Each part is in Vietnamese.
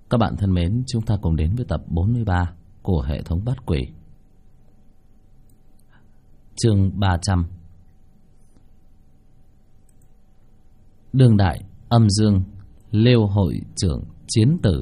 Các bạn thân mến, chúng ta cùng đến với tập 43 của hệ thống Bát Quỷ. Chương 300. Đương đại âm dương Liêu hội trưởng chiến tử.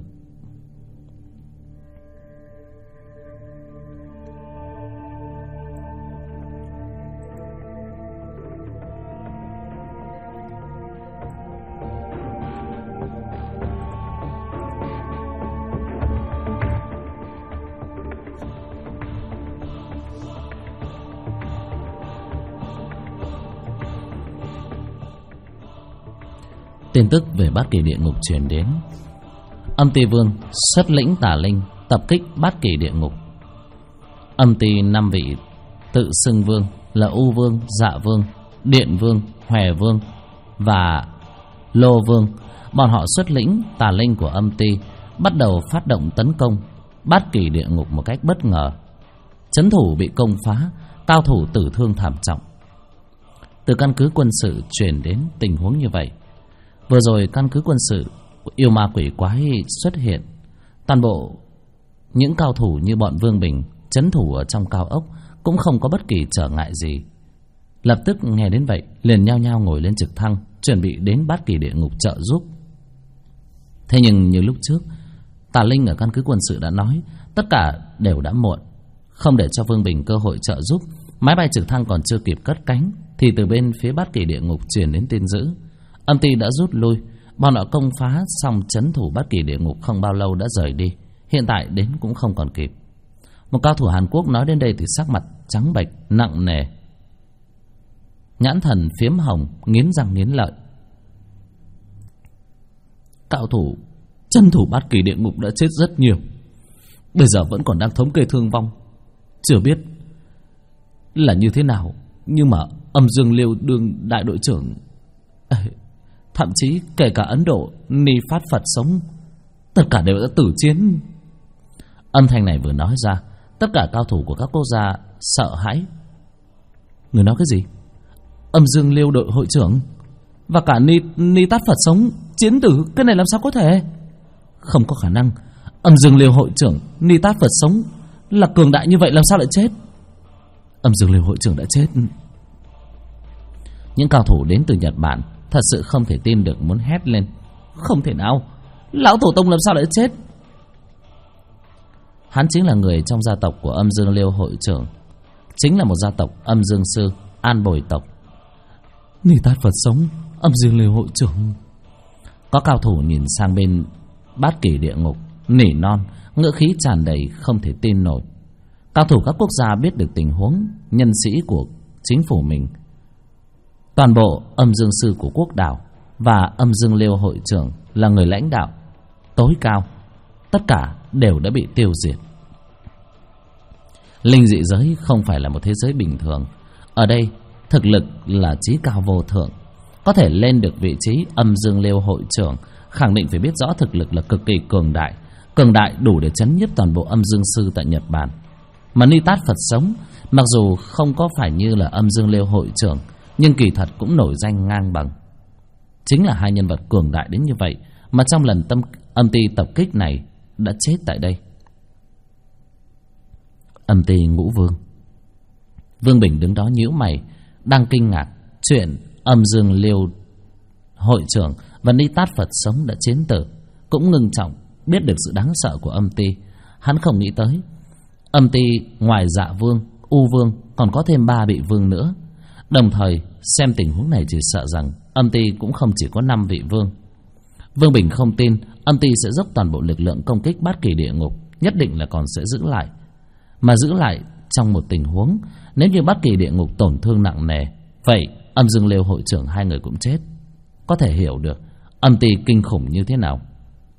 Tin tức về Bát Kỳ địa ngục truyền đến. Âm Ty Vương xuất lĩnh tà linh tập kích Bát Kỳ địa ngục. Âm Ty 5 vị tự xưng vương là U Vương, Dạ Vương, Điện Vương, Hòe Vương và Lô Vương. Bọn họ xuất lĩnh tà linh của Âm Ty bắt đầu phát động tấn công Bát Kỳ địa ngục một cách bất ngờ. Trấn thủ bị công phá, cao thủ tử thương thảm trọng. Từ căn cứ quân sự truyền đến tình huống như vậy. Vừa rồi căn cứ quân sự yêu ma quỷ quái xuất hiện. Toàn bộ những cao thủ như bọn Vương Bình trấn thủ ở trong cao ốc cũng không có bất kỳ trở ngại gì. Lập tức nghe đến vậy liền nhao nhao ngồi lên trực thăng, chuẩn bị đến Bát Kỳ địa ngục trợ giúp. Thế nhưng như lúc trước, tà linh ở căn cứ quân sự đã nói tất cả đều đã muộn, không để cho Vương Bình cơ hội trợ giúp. Máy bay trực thăng còn chưa kịp cất cánh thì từ bên phía Bát Kỳ địa ngục truyền đến tin dữ. Âm Ty đã rút lui, bọn họ công phá xong trấn thủ Bát Kỳ địa ngục không bao lâu đã rời đi, hiện tại đến cũng không còn kịp. Một cao thủ Hàn Quốc nói đến đây thì sắc mặt trắng bệch nặng nề, nhãn thần phiếm hồng, nghiến răng nghiến lợi. Cao thủ trấn thủ Bát Kỳ địa ngục đã chết rất nhiều, bây giờ vẫn còn đang thống kê thương vong, chưa biết là như thế nào. Nhưng mà Âm Dương Liêu đương đại đội trưởng, thậm chí kể cả Ấn Độ Ni Phát Phật sống, tất cả đều đã tử chiến. Âm thanh này vừa nói ra, tất cả cao thủ của các quốc gia sợ hãi. Người nói cái gì? Âm Dương Liêu đội hội trưởng và cả Ni Tát Phật sống chiến tử, cái này làm sao có thể? Không có khả năng. Âm Dương Liêu hội trưởng Ni Tát Phật sống là cường đại như vậy, làm sao lại chết? Âm Dương Liêu hội trưởng đã chết. Những cao thủ đến từ Nhật Bản thật sự không thể tin được, muốn hét lên. Không thể nào, lão tổ tông làm sao lại chết? Hắn chính là người trong gia tộc của Âm Dương Liêu hội trưởng, chính là một gia tộc Âm Dương Sư, An Bồi tộc. Ni Tát Phật sống, Âm Dương Liêu hội trưởng. Có cao thủ nhìn sang bên Bát Kỳ địa ngục, nỉ non, ngữ khí tràn đầy không thể tin nổi. Cao thủ các quốc gia biết được tình huống, nhân sĩ của chính phủ mình, toàn bộ Âm Dương Sư của quốc đảo và Âm Dương Liêu hội trưởng là người lãnh đạo tối cao, tất cả đều đã bị tiêu diệt. Linh dị giới không phải là một thế giới bình thường. Ở đây thực lực là chí cao vô thượng, có thể lên được vị trí Âm Dương Liêu hội trưởng khẳng định phải biết rõ thực lực là cực kỳ cường đại đủ để chấn nhiếp toàn bộ Âm Dương Sư tại Nhật Bản. Mà Ni Tát Phật sống mặc dù không có phải như là Âm Dương Liêu hội trưởng, nhưng kỳ thật cũng nổi danh ngang bằng. Chính là hai nhân vật cường đại đến như vậy mà trong lần Âm Ty tập kích này đã chết tại đây. Âm Ty Ngũ Vương. Vương Bình đứng đó nhíu mày, đang kinh ngạc chuyện Âm Dương Liêu hội trưởng và Ni Tát Phật sống đã chiến tử, cũng ngưng trọng biết được sự đáng sợ của Âm Ty. Hắn không nghĩ tới Âm Ty ngoài Dạ Vương, U Vương còn có thêm 3 vị vương nữa. Đồng thời xem tình huống này chỉ sợ rằng Âm Ty cũng không chỉ có 5 vị vương. Vương Bình không tin Âm Ty sẽ dốc toàn bộ lực lượng công kích Bát Kỳ địa ngục, nhất định là còn sẽ giữ lại. Mà giữ lại trong một tình huống nếu như Bát Kỳ địa ngục tổn thương nặng nề, vậy Âm Dương Liêu hội trưởng hai người cũng chết. Có thể hiểu được Âm Ty kinh khủng như thế nào.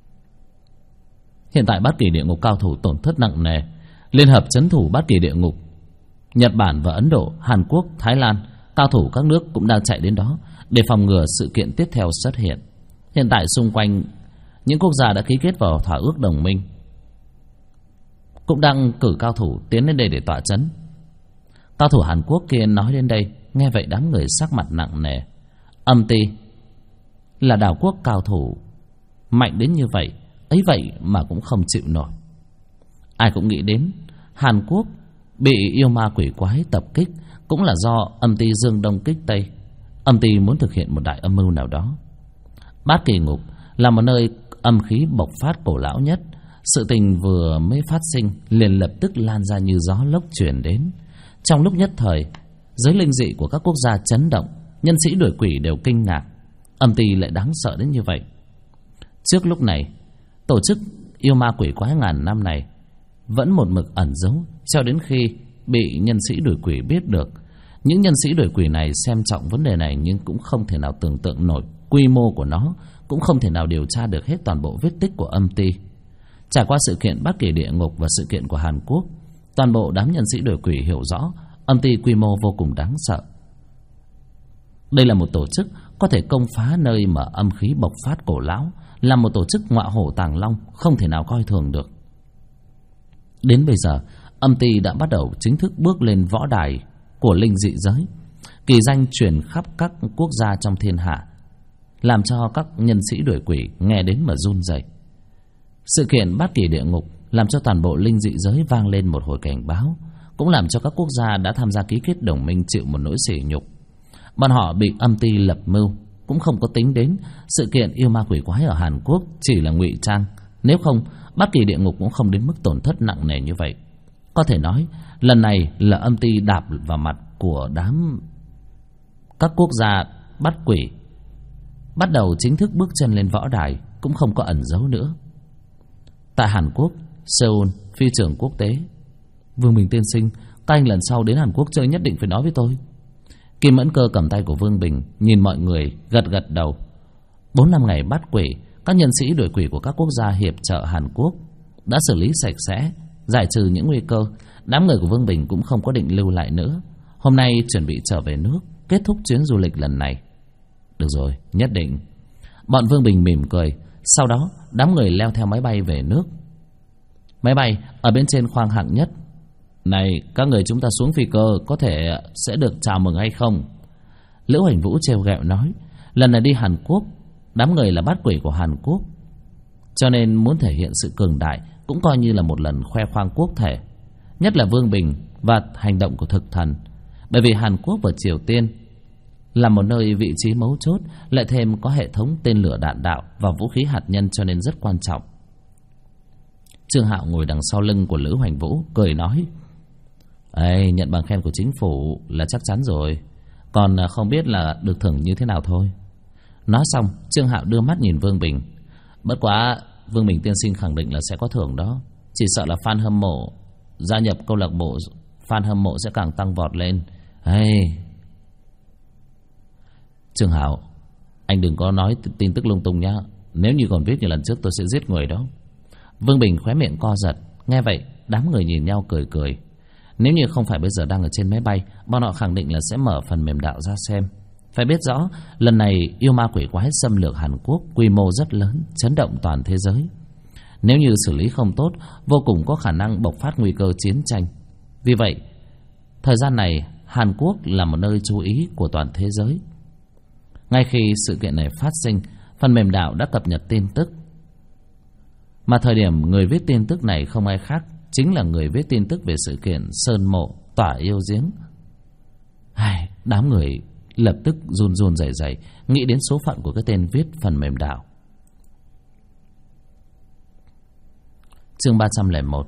Hiện tại Bát Kỳ địa ngục cao thủ tổn thất nặng nề, liên hợp trấn thủ Bát Kỳ địa ngục. Nhật Bản và Ấn Độ, Hàn Quốc, Thái Lan, cao thủ các nước cũng đang chạy đến đó để phòng ngừa sự kiện tiếp theo xuất hiện. Hiện tại xung quanh những quốc gia đã ký kết vào thỏa ước đồng minh cũng đang cử cao thủ tiến đến đây để tọa trấn. Cao thủ Hàn Quốc kia nói đến đây, nghe vậy đám người sắc mặt nặng nề. Âm Ty là đảo quốc cao thủ mạnh đến như vậy, ấy vậy mà cũng không chịu nổi. Ai cũng nghĩ đến Hàn Quốc bị yêu ma quỷ quái tập kích cũng là do âm ty dương đông kích tây. Âm ty muốn thực hiện một đại âm mưu nào đó. Bát Kỳ Ngục là một nơi âm khí bộc phát cổ lão nhất. Sự tình vừa mới phát sinh liền lập tức lan ra như gió lốc truyền đến. Trong lúc nhất thời, giới linh dị của các quốc gia chấn động, nhân sĩ đuổi quỷ đều kinh ngạc. Âm ty lại đáng sợ đến như vậy. Trước lúc này, tổ chức yêu ma quỷ quái ngàn năm này vẫn một mực ẩn giấu, cho đến khi bị nhân sĩ đuổi quỷ biết được. Những nhân sĩ đuổi quỷ này xem trọng vấn đề này, nhưng cũng không thể nào tưởng tượng nổi quy mô của nó, cũng không thể nào điều tra được hết toàn bộ vết tích của âm ty. Trải qua sự kiện Bát Kỳ Địa Ngục và sự kiện của Hàn Quốc, toàn bộ đám nhân sĩ đuổi quỷ hiểu rõ âm ty quy mô vô cùng đáng sợ. Đây là một tổ chức có thể công phá nơi mà âm khí bộc phát cổ lão, là một tổ chức ngọa hổ tàng long, không thể nào coi thường được. Đến bây giờ, âm ty đã bắt đầu chính thức bước lên võ đài của linh dị giới, kỳ danh truyền khắp các quốc gia trong thiên hạ, làm cho các nhân sĩ đuổi quỷ nghe đến mà run rẩy. Sự kiện Bát Kỳ Địa Ngục làm cho toàn bộ linh dị giới vang lên một hồi cảnh báo, cũng làm cho các quốc gia đã tham gia ký kết đồng minh chịu một nỗi sỉ nhục. Bọn họ bị âm ty lập mưu, cũng không có tính đến sự kiện yêu ma quỷ quái ở Hàn Quốc chỉ là ngụy trang. Nếu không, Bát Kỳ Địa Ngục cũng không đến mức tổn thất nặng nề như vậy. Có thể nói, lần này là âm ty đạp vào mặt của các quốc gia bắt quỷ, bắt đầu chính thức bước chân lên võ đài, cũng không có ẩn giấu nữa. Tại Hàn Quốc, Seoul, phi trường quốc tế. Vương Bình tiên sinh, các anh lần sau đến Hàn Quốc chơi nhất định phải nói với tôi. Kim Mẫn Cơ cầm tay của Vương Bình, nhìn mọi người, gật gật đầu. 4-5 ngày bắt quỷ, các nhân sĩ đuổi quỷ của các quốc gia hiệp trợ Hàn Quốc đã xử lý sạch sẽ, giải trừ những nguy cơ. Đám người của Vương Bình cũng không có định lưu lại nữa. Hôm nay chuẩn bị trở về nước, kết thúc chuyến du lịch lần này. Được rồi, nhất định. Bọn Vương Bình mỉm cười. Sau đó, đám người leo theo máy bay về nước. Máy bay ở bên trên khoang hạng nhất. Này, các người chúng ta xuống phi cơ có thể sẽ được chào mừng hay không? Lữ Hoành Vũ trêu ghẹo nói. Lần này đi Hàn Quốc, đám người là bát quỷ của Hàn Quốc, cho nên muốn thể hiện sự cường đại, cũng coi như là một lần khoe khoang quốc thể. Nhất là Vương Bình và hành động của thực thần. Bởi vì Hàn Quốc và Triều Tiên là một nơi vị trí mấu chốt, lại thêm có hệ thống tên lửa đạn đạo và vũ khí hạt nhân, cho nên rất quan trọng. Trương Hạo ngồi đằng sau lưng của Lữ Hoành Vũ, cười nói. Ê, nhận bằng khen của chính phủ là chắc chắn rồi, còn không biết là được thưởng như thế nào thôi. Nói xong, Trương Hạo đưa mắt nhìn Vương Bình. Bất quá, Vương Bình tiên sinh khẳng định là sẽ có thưởng đó. Chỉ sợ là fan hâm mộ gia nhập câu lạc bộ, fan hâm mộ sẽ càng tăng vọt lên. Hey. Trương Hạo, anh đừng có nói tin tức lung tung nhá. Nếu như còn viết như lần trước tôi sẽ giết người đó. Vương Bình khóe miệng co giật. Nghe vậy, đám người nhìn nhau cười cười. Nếu như không phải bây giờ đang ở trên máy bay, bọn họ khẳng định là sẽ mở phần mềm đạo ra xem. Phải biết rõ, lần này yêu ma quỷ quái xâm lược Hàn Quốc quy mô rất lớn, chấn động toàn thế giới. Nếu như xử lý không tốt, vô cùng có khả năng bộc phát nguy cơ chiến tranh. Vì vậy, thời gian này Hàn Quốc là một nơi chú ý của toàn thế giới. Ngay khi sự kiện này phát sinh, phần mềm đạo đã cập nhật tin tức. Mà thời điểm người viết tin tức này không ai khác, chính là người viết tin tức về sự kiện Sơn Mộ Tỏa Yêu Giếng. Đám người lập tức run run rẩy rẩy, nghĩ đến số phận của cái tên viết phần mềm đạo. Chương 301.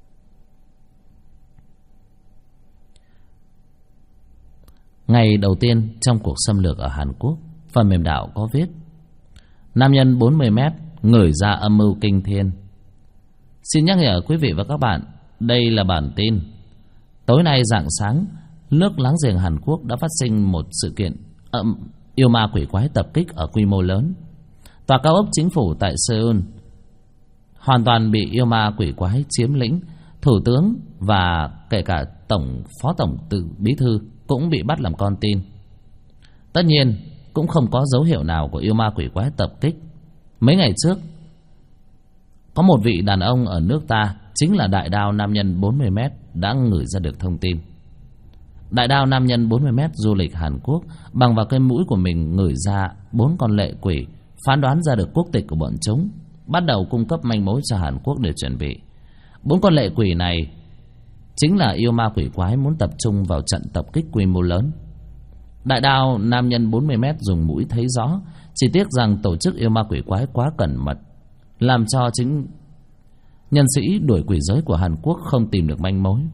Ngày đầu tiên trong cuộc xâm lược ở Hàn Quốc, phần mềm đạo có viết: nam nhân 40 mét ngửi ra âm mưu kinh thiên. Xin nhắc nhở quý vị và các bạn, đây là bản tin. Tối nay rạng sáng, nước láng giềng Hàn Quốc đã phát sinh một sự kiện yêu ma quỷ quái tập kích ở quy mô lớn. Tòa cao ốc chính phủ tại Seoul hoàn toàn bị yêu ma quỷ quái chiếm lĩnh. Thủ tướng và kể cả phó tổng bí thư cũng bị bắt làm con tin. Tất nhiên cũng không có dấu hiệu nào của yêu ma quỷ quái tập kích. Mấy ngày trước, có một vị đàn ông ở nước ta, chính là đại đao nam nhân 40 mét, đã ngửi ra được thông tin. Đại đao nam nhân 40 mét du lịch Hàn Quốc, bằng vào cái mũi của mình ngửi ra 4 con lệ quỷ, phán đoán ra được quốc tịch của bọn chúng. bắt đầu cung cấp manh mối cho Hàn Quốc để chuẩn bị. 4 con lệ quỷ này chính là yêu ma quỷ quái muốn tập trung vào trận tập kích quy mô lớn. Đại đao nam nhân 40m dùng mũi thấy rõ, chỉ tiếc rằng tổ chức yêu ma quỷ quái quá cẩn mật, làm cho chính nhân sĩ đuổi quỷ giới của Hàn Quốc không tìm được manh mối.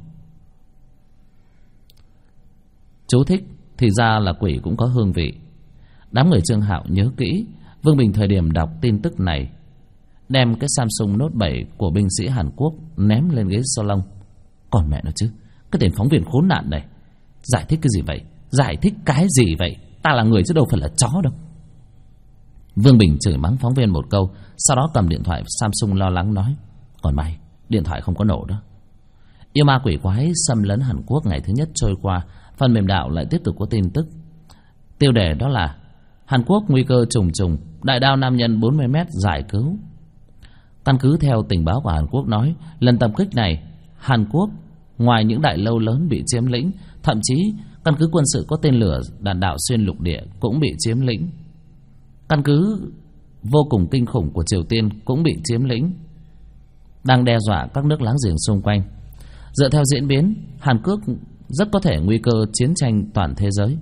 Chú thích: thì ra là quỷ cũng có hương vị. Đám người Trương Hạo nhớ kỹ. Vương Bình thời điểm đọc tin tức này đem cái Samsung Note 7 của binh sĩ Hàn Quốc ném lên ghế salon. Còn mẹ nó chứ, cái tên phóng viên khốn nạn này, giải thích cái gì vậy? Giải thích cái gì vậy? Ta là người chứ đâu phải là chó đâu. Vương Bình chửi mắng phóng viên một câu, sau đó cầm điện thoại Samsung lo lắng nói: còn may điện thoại không có nổ đó. Yêu ma quỷ quái xâm lấn Hàn Quốc ngày thứ nhất trôi qua, phần mềm đạo lại tiếp tục có tin tức. Tiêu đề đó là Hàn Quốc nguy cơ trùng trùng, đại đao nam nhân 40m giải cứu. Căn cứ theo tình báo của Hàn Quốc nói, lần tập kích này Hàn Quốc ngoài những đại lâu lớn bị chiếm lĩnh, thậm chí căn cứ quân sự có tên lửa đạn đạo xuyên lục địa cũng bị chiếm lĩnh. Căn cứ vô cùng kinh khủng của Triều Tiên cũng bị chiếm lĩnh, đang đe dọa các nước láng giềng xung quanh. Dựa theo diễn biến, Hàn Quốc rất có thể nguy cơ chiến tranh toàn thế giới.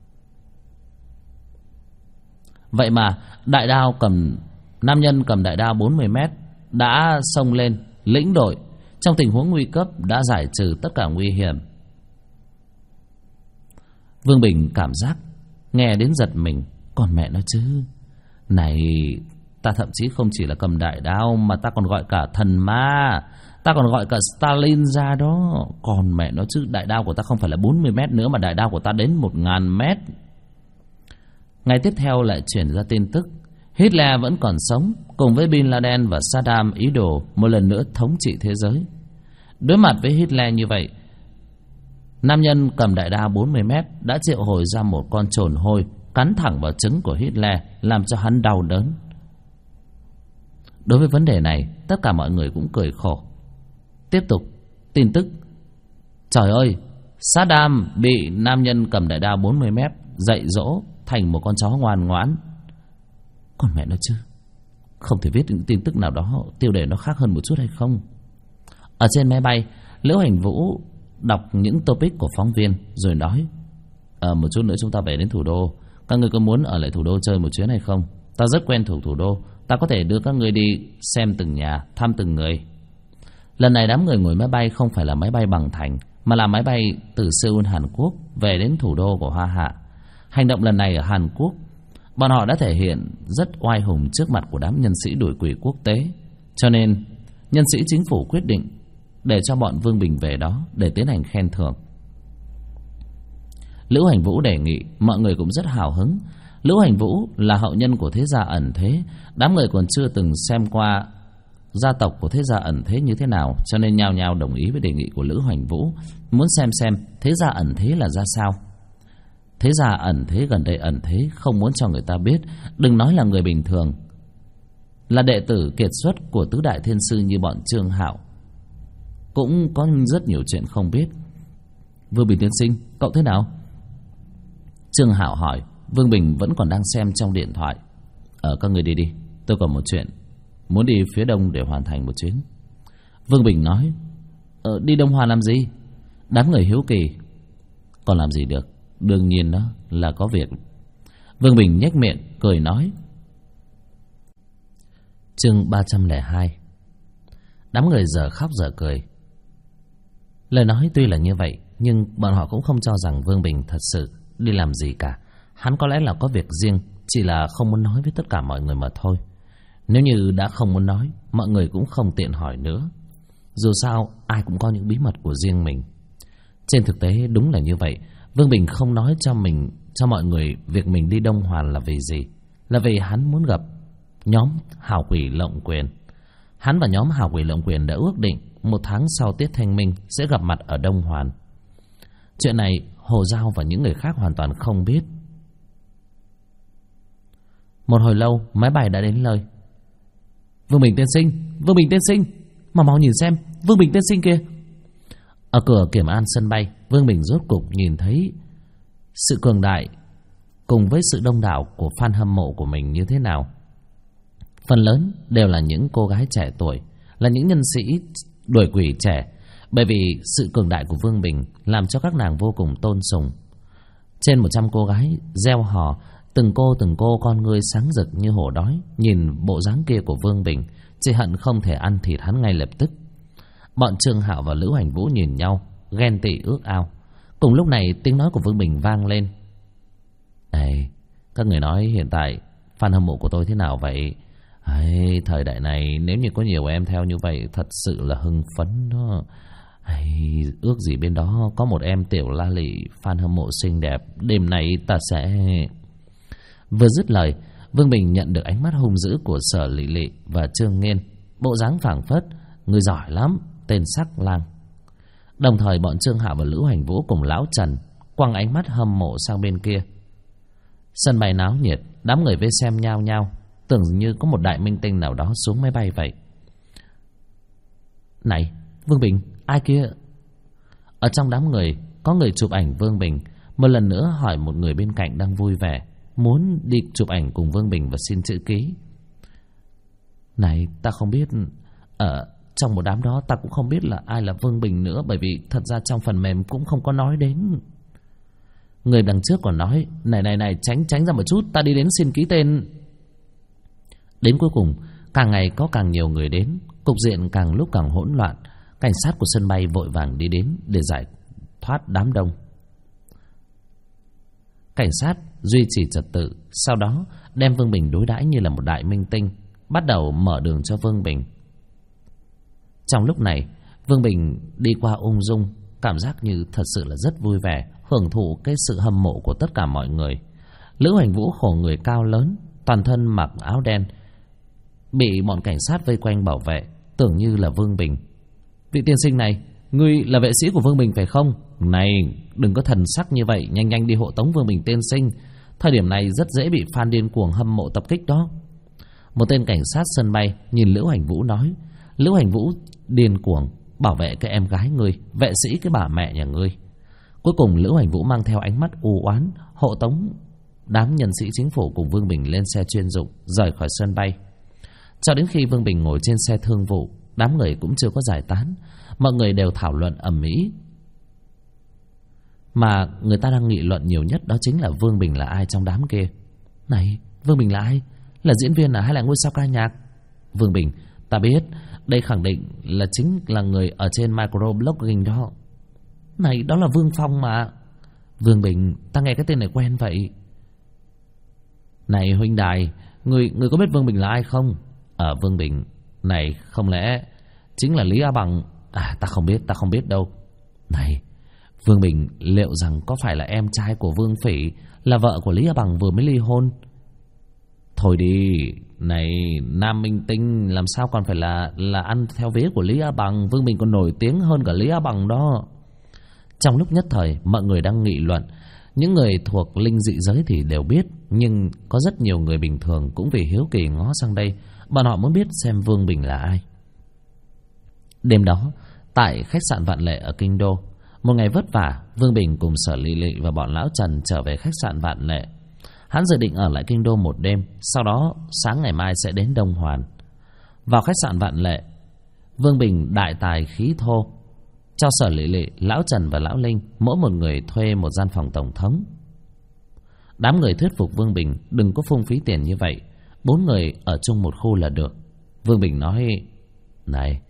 Vậy mà nam nhân cầm đại đao 40m đã xông lên lĩnh đội, trong tình huống nguy cấp đã giải trừ tất cả nguy hiểm. Vương Bình cảm giác nghe đến giật mình. Còn mẹ nó chứ, này ta thậm chí không chỉ là cầm đại đao mà ta còn gọi cả thần ma, ta còn gọi cả Stalin ra đó. Còn mẹ nó chứ, đại đao của ta không phải là 40m nữa mà đại đao của ta đến 1000m. Ngày tiếp theo lại chuyển ra tin tức Hitler vẫn còn sống, cùng với Bin Laden và Saddam ý đồ một lần nữa thống trị thế giới. Đối mặt với Hitler như vậy, nam nhân cầm đại đao 40m đã triệu hồi ra một con trồn hôi cắn thẳng vào trứng của Hitler, làm cho hắn đau đớn. Đối với vấn đề này, tất cả mọi người cũng cười khổ. Tiếp tục tin tức: trời ơi, Saddam bị nam nhân cầm đại đao 40m dạy dỗ thành một con chó ngoan ngoãn. Còn mẹ nó chứ, không thể viết những tin tức nào đó tiêu đề nó khác hơn một chút hay không? Ở trên máy bay, Liễu Hành Vũ đọc những topic của phóng viên rồi nói: một chút nữa chúng ta về đến thủ đô, các người có muốn ở lại thủ đô chơi một chuyến hay không? Ta rất quen thuộc thủ đô, ta có thể đưa các người đi xem từng nhà, thăm từng người. Lần này đám người ngồi máy bay không phải là máy bay bằng thành, mà là máy bay từ Seoul, Hàn Quốc về đến thủ đô của Hoa Hạ. Hành động lần này ở Hàn Quốc, bọn họ đã thể hiện rất oai hùng trước mặt của đám nhân sĩ đuổi quỷ quốc tế. Cho nên nhân sĩ chính phủ quyết định để cho bọn Vương Bình về đó để tiến hành khen thưởng. Liễu Hành Vũ đề nghị, mọi người cũng rất hào hứng. Liễu Hành Vũ là hậu nhân của thế gia ẩn thế, đám người còn chưa từng xem qua gia tộc của thế gia ẩn thế như thế nào, cho nên nhao nhao đồng ý với đề nghị của Liễu Hành Vũ, muốn xem thế gia ẩn thế là ra sao. Thế gia ẩn thế gần đây ẩn thế không muốn cho người ta biết, đừng nói là người bình thường, là đệ tử kiệt xuất của tứ đại thiên sư như bọn Trương Hạo cũng có rất nhiều chuyện không biết. Vương Bình tiên sinh, cậu thế nào? Trương Hạo hỏi. Vương Bình vẫn còn đang xem trong điện thoại. Các người đi đi, tôi còn một chuyện, muốn đi phía đông để hoàn thành một chuyến. Vương Bình nói. Đi Đông Hoa làm gì? Đám người hiếu kỳ. Còn làm gì được, đương nhiên đó là có việc. Vương Bình nhếch miệng cười nói. Chương 302. Đám người giờ khóc giờ cười. Lời nói tuy là như vậy, nhưng bọn họ cũng không cho rằng Vương Bình thật sự đi làm gì cả. Hắn có lẽ là có việc riêng, chỉ là không muốn nói với tất cả mọi người mà thôi. Nếu như đã không muốn nói, mọi người cũng không tiện hỏi nữa. Dù sao, ai cũng có những bí mật của riêng mình. Trên thực tế đúng là như vậy. Vương Bình không nói cho mọi người việc mình đi Đông Hoàn là vì gì. Là vì hắn muốn gặp nhóm Hào Quỷ Lộng Quyền. Hắn và nhóm Hào Quỷ Lộng Quyền đã ước định 1 tháng sau Tiết Thanh Minh sẽ gặp mặt ở Đông Hoàn. Chuyện này Hồ Giao và những người khác hoàn toàn không biết. Một hồi lâu máy bay đã đến nơi. Vương Bình tiên sinh, Vương Bình tiên sinh, mà mau nhìn xem, Vương Bình tiên sinh kia. Ở cửa kiểm an sân bay, Vương Bình rốt cục nhìn thấy sự cường đại cùng với sự đông đảo của fan hâm mộ của mình như thế nào. Phần lớn đều là những cô gái trẻ tuổi, là những nhân sĩ đuổi quỷ trẻ. Bởi vì sự cường đại của Vương Bình làm cho các nàng vô cùng tôn sùng. Trên 100 cô gái reo hò, từng cô con ngươi sáng rực như hổ đói, nhìn bộ dáng kia của Vương Bình, chỉ hận không thể ăn thịt hắn ngay lập tức. Bọn Trương Hạo và Lữ Hành Vũ nhìn nhau, ghen tị ước ao. Cùng lúc này tiếng nói của Vương Bình vang lên. Này, các người nói hiện tại fan hâm mộ của tôi thế nào vậy? Thời đại này nếu như có nhiều em theo như vậy thật sự là hưng phấn đó. Ước gì bên đó có một em tiểu la lị fan hâm mộ xinh đẹp, đêm nay ta sẽ... Vừa dứt lời, Vương Bình nhận được ánh mắt hung dữ của Sở Lị Lị và Trương Nghiên, bộ dáng phảng phất, người giỏi lắm, tên sắc lang. Đồng thời bọn Trương Hạo và Lữ Hành Vũ cùng lão Trần quăng ánh mắt hâm mộ sang bên kia. Sân bay náo nhiệt, đám người vây xem nhao nhao, tưởng như có một đại minh tinh nào đó xuống máy bay vậy. Này, Vương Bình, ai kia? Ở trong đám người có người chụp ảnh Vương Bình, một lần nữa hỏi một người bên cạnh đang vui vẻ, muốn đi chụp ảnh cùng Vương Bình và xin chữ ký. Này, ta không biết, ở trong một đám đó ta cũng không biết là ai là Vương Bình nữa, bởi vì thật ra trong phần mềm cũng không có nói đến. Người đằng trước còn nói, này, tránh ra một chút, ta đi đến xin ký tên. Đến cuối cùng, càng ngày có càng nhiều người đến, cục diện càng lúc càng hỗn loạn. Cảnh sát của sân bay vội vàng đi đến để giải thoát đám đông. Cảnh sát duy trì trật tự, sau đó đem Vương Bình đối đãi như là một đại minh tinh, bắt đầu mở đường cho Vương Bình. Trong lúc này, Vương Bình đi qua ung dung, cảm giác như thật sự là rất vui vẻ, hưởng thụ cái sự hâm mộ của tất cả mọi người. Lữ Hành Vũ khổ người cao lớn, toàn thân mặc áo đen, bị bọn cảnh sát vây quanh bảo vệ, tưởng như là Vương Bình. Vị tiên sinh này, ngươi là vệ sĩ của Vương Bình phải không? Này, đừng có thần sắc như vậy, nhanh đi hộ tống Vương Bình tiên sinh. Thời điểm này rất dễ bị fan điên cuồng hâm mộ tập kích đó. Một tên cảnh sát sân bay nhìn Lữ Hành Vũ nói. Lữ Hành Vũ điên cuồng bảo vệ cái em gái ngươi, vệ sĩ cái bà mẹ nhà ngươi. Cuối cùng Lữ Hành Vũ mang theo ánh mắt u oán hộ tống đám nhân sĩ chính phủ cùng Vương Bình lên xe chuyên dụng rời khỏi sân bay. Cho đến khi Vương Bình ngồi trên xe thương vụ, đám người cũng chưa có giải tán. Mọi người đều thảo luận ầm ĩ. Mà người ta đang nghị luận nhiều nhất đó chính là Vương Bình là ai trong đám kia. Này, Vương Bình là ai? Là diễn viên à hay là ngôi sao ca nhạc? Vương Bình, ta biết, đây khẳng định là chính là người ở trên microblogging đó. Này, đó là Vương Phong mà. Vương Bình, ta nghe cái tên này quen vậy. Này huynh đài, người có biết Vương Bình là ai không? Vương Bình, này không lẽ chính là Lý A Bằng? Ta không biết đâu. Này, Vương Bình liệu rằng có phải là em trai của Vương Phỉ, là vợ của Lý A Bằng vừa mới ly hôn? Thôi đi, này nam minh tinh làm sao còn phải là ăn theo vế của Lý A Bằng. Vương Bình còn nổi tiếng hơn cả Lý A Bằng đó. Trong lúc nhất thời mọi người đang nghị luận, những người thuộc linh dị giới thì đều biết, nhưng có rất nhiều người bình thường cũng vì hiếu kỳ ngó sang đây. Bọn họ muốn biết xem Vương Bình là ai. Đêm đó, tại khách sạn Vạn Lệ ở Kinh Đô, một ngày vất vả, Vương Bình cùng Sở Lị Lị và bọn lão Trần trở về khách sạn Vạn Lệ. Hắn dự định ở lại Kinh Đô một đêm, sau đó sáng ngày mai sẽ đến Đông Hoàn. Vào khách sạn Vạn Lệ, Vương Bình đại tài khí thô cho Sở Lị Lị, lão Trần và lão Linh mỗi một người thuê một gian phòng tổng thống. Đám người thuyết phục Vương Bình đừng có phung phí tiền như vậy, 4 người ở chung một khu là được. Vương Bình nói, này,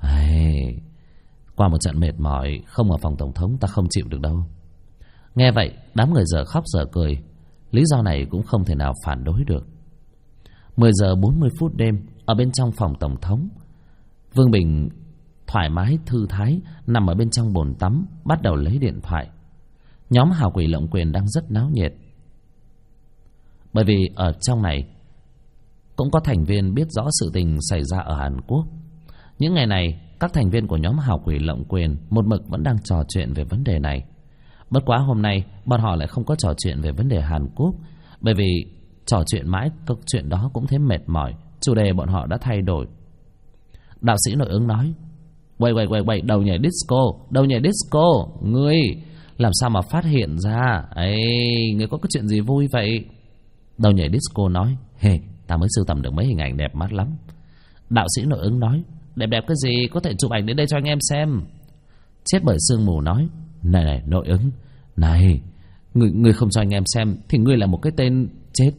qua một trận mệt mỏi, không ở phòng tổng thống ta không chịu được đâu. Nghe vậy, đám người giờ khóc giờ cười. Lý do này cũng không thể nào phản đối được. 10 giờ 40 phút đêm, ở bên trong phòng tổng thống, Vương Bình thoải mái thư thái nằm ở bên trong bồn tắm, bắt đầu lấy điện thoại. Nhóm Hào Quỷ Lộng Quyền đang rất náo nhiệt, bởi vì ở trong này cũng có thành viên biết rõ sự tình xảy ra ở Hàn Quốc. Những ngày này, các thành viên của nhóm Hào Quỷ Lộng Quyền một mực vẫn đang trò chuyện về vấn đề này. Bất quá hôm nay bọn họ lại không có trò chuyện về vấn đề Hàn Quốc, bởi vì trò chuyện mãi câu chuyện đó cũng thấy mệt mỏi. Chủ đề bọn họ đã thay đổi. Đạo sĩ nội ứng nói, Quay, đầu nhảy disco, ngươi làm sao mà phát hiện ra? Ngươi có cái chuyện gì vui vậy? Đầu nhảy disco nói, ta mới sưu tầm được mấy hình ảnh đẹp mắt lắm. Đạo sĩ nội ứng nói, đẹp đẹp cái gì, có thể chụp ảnh đến đây cho anh em xem. Chết bởi sương mù nói, này nội ứng, này, ngươi không cho anh em xem thì ngươi là một cái tên chết.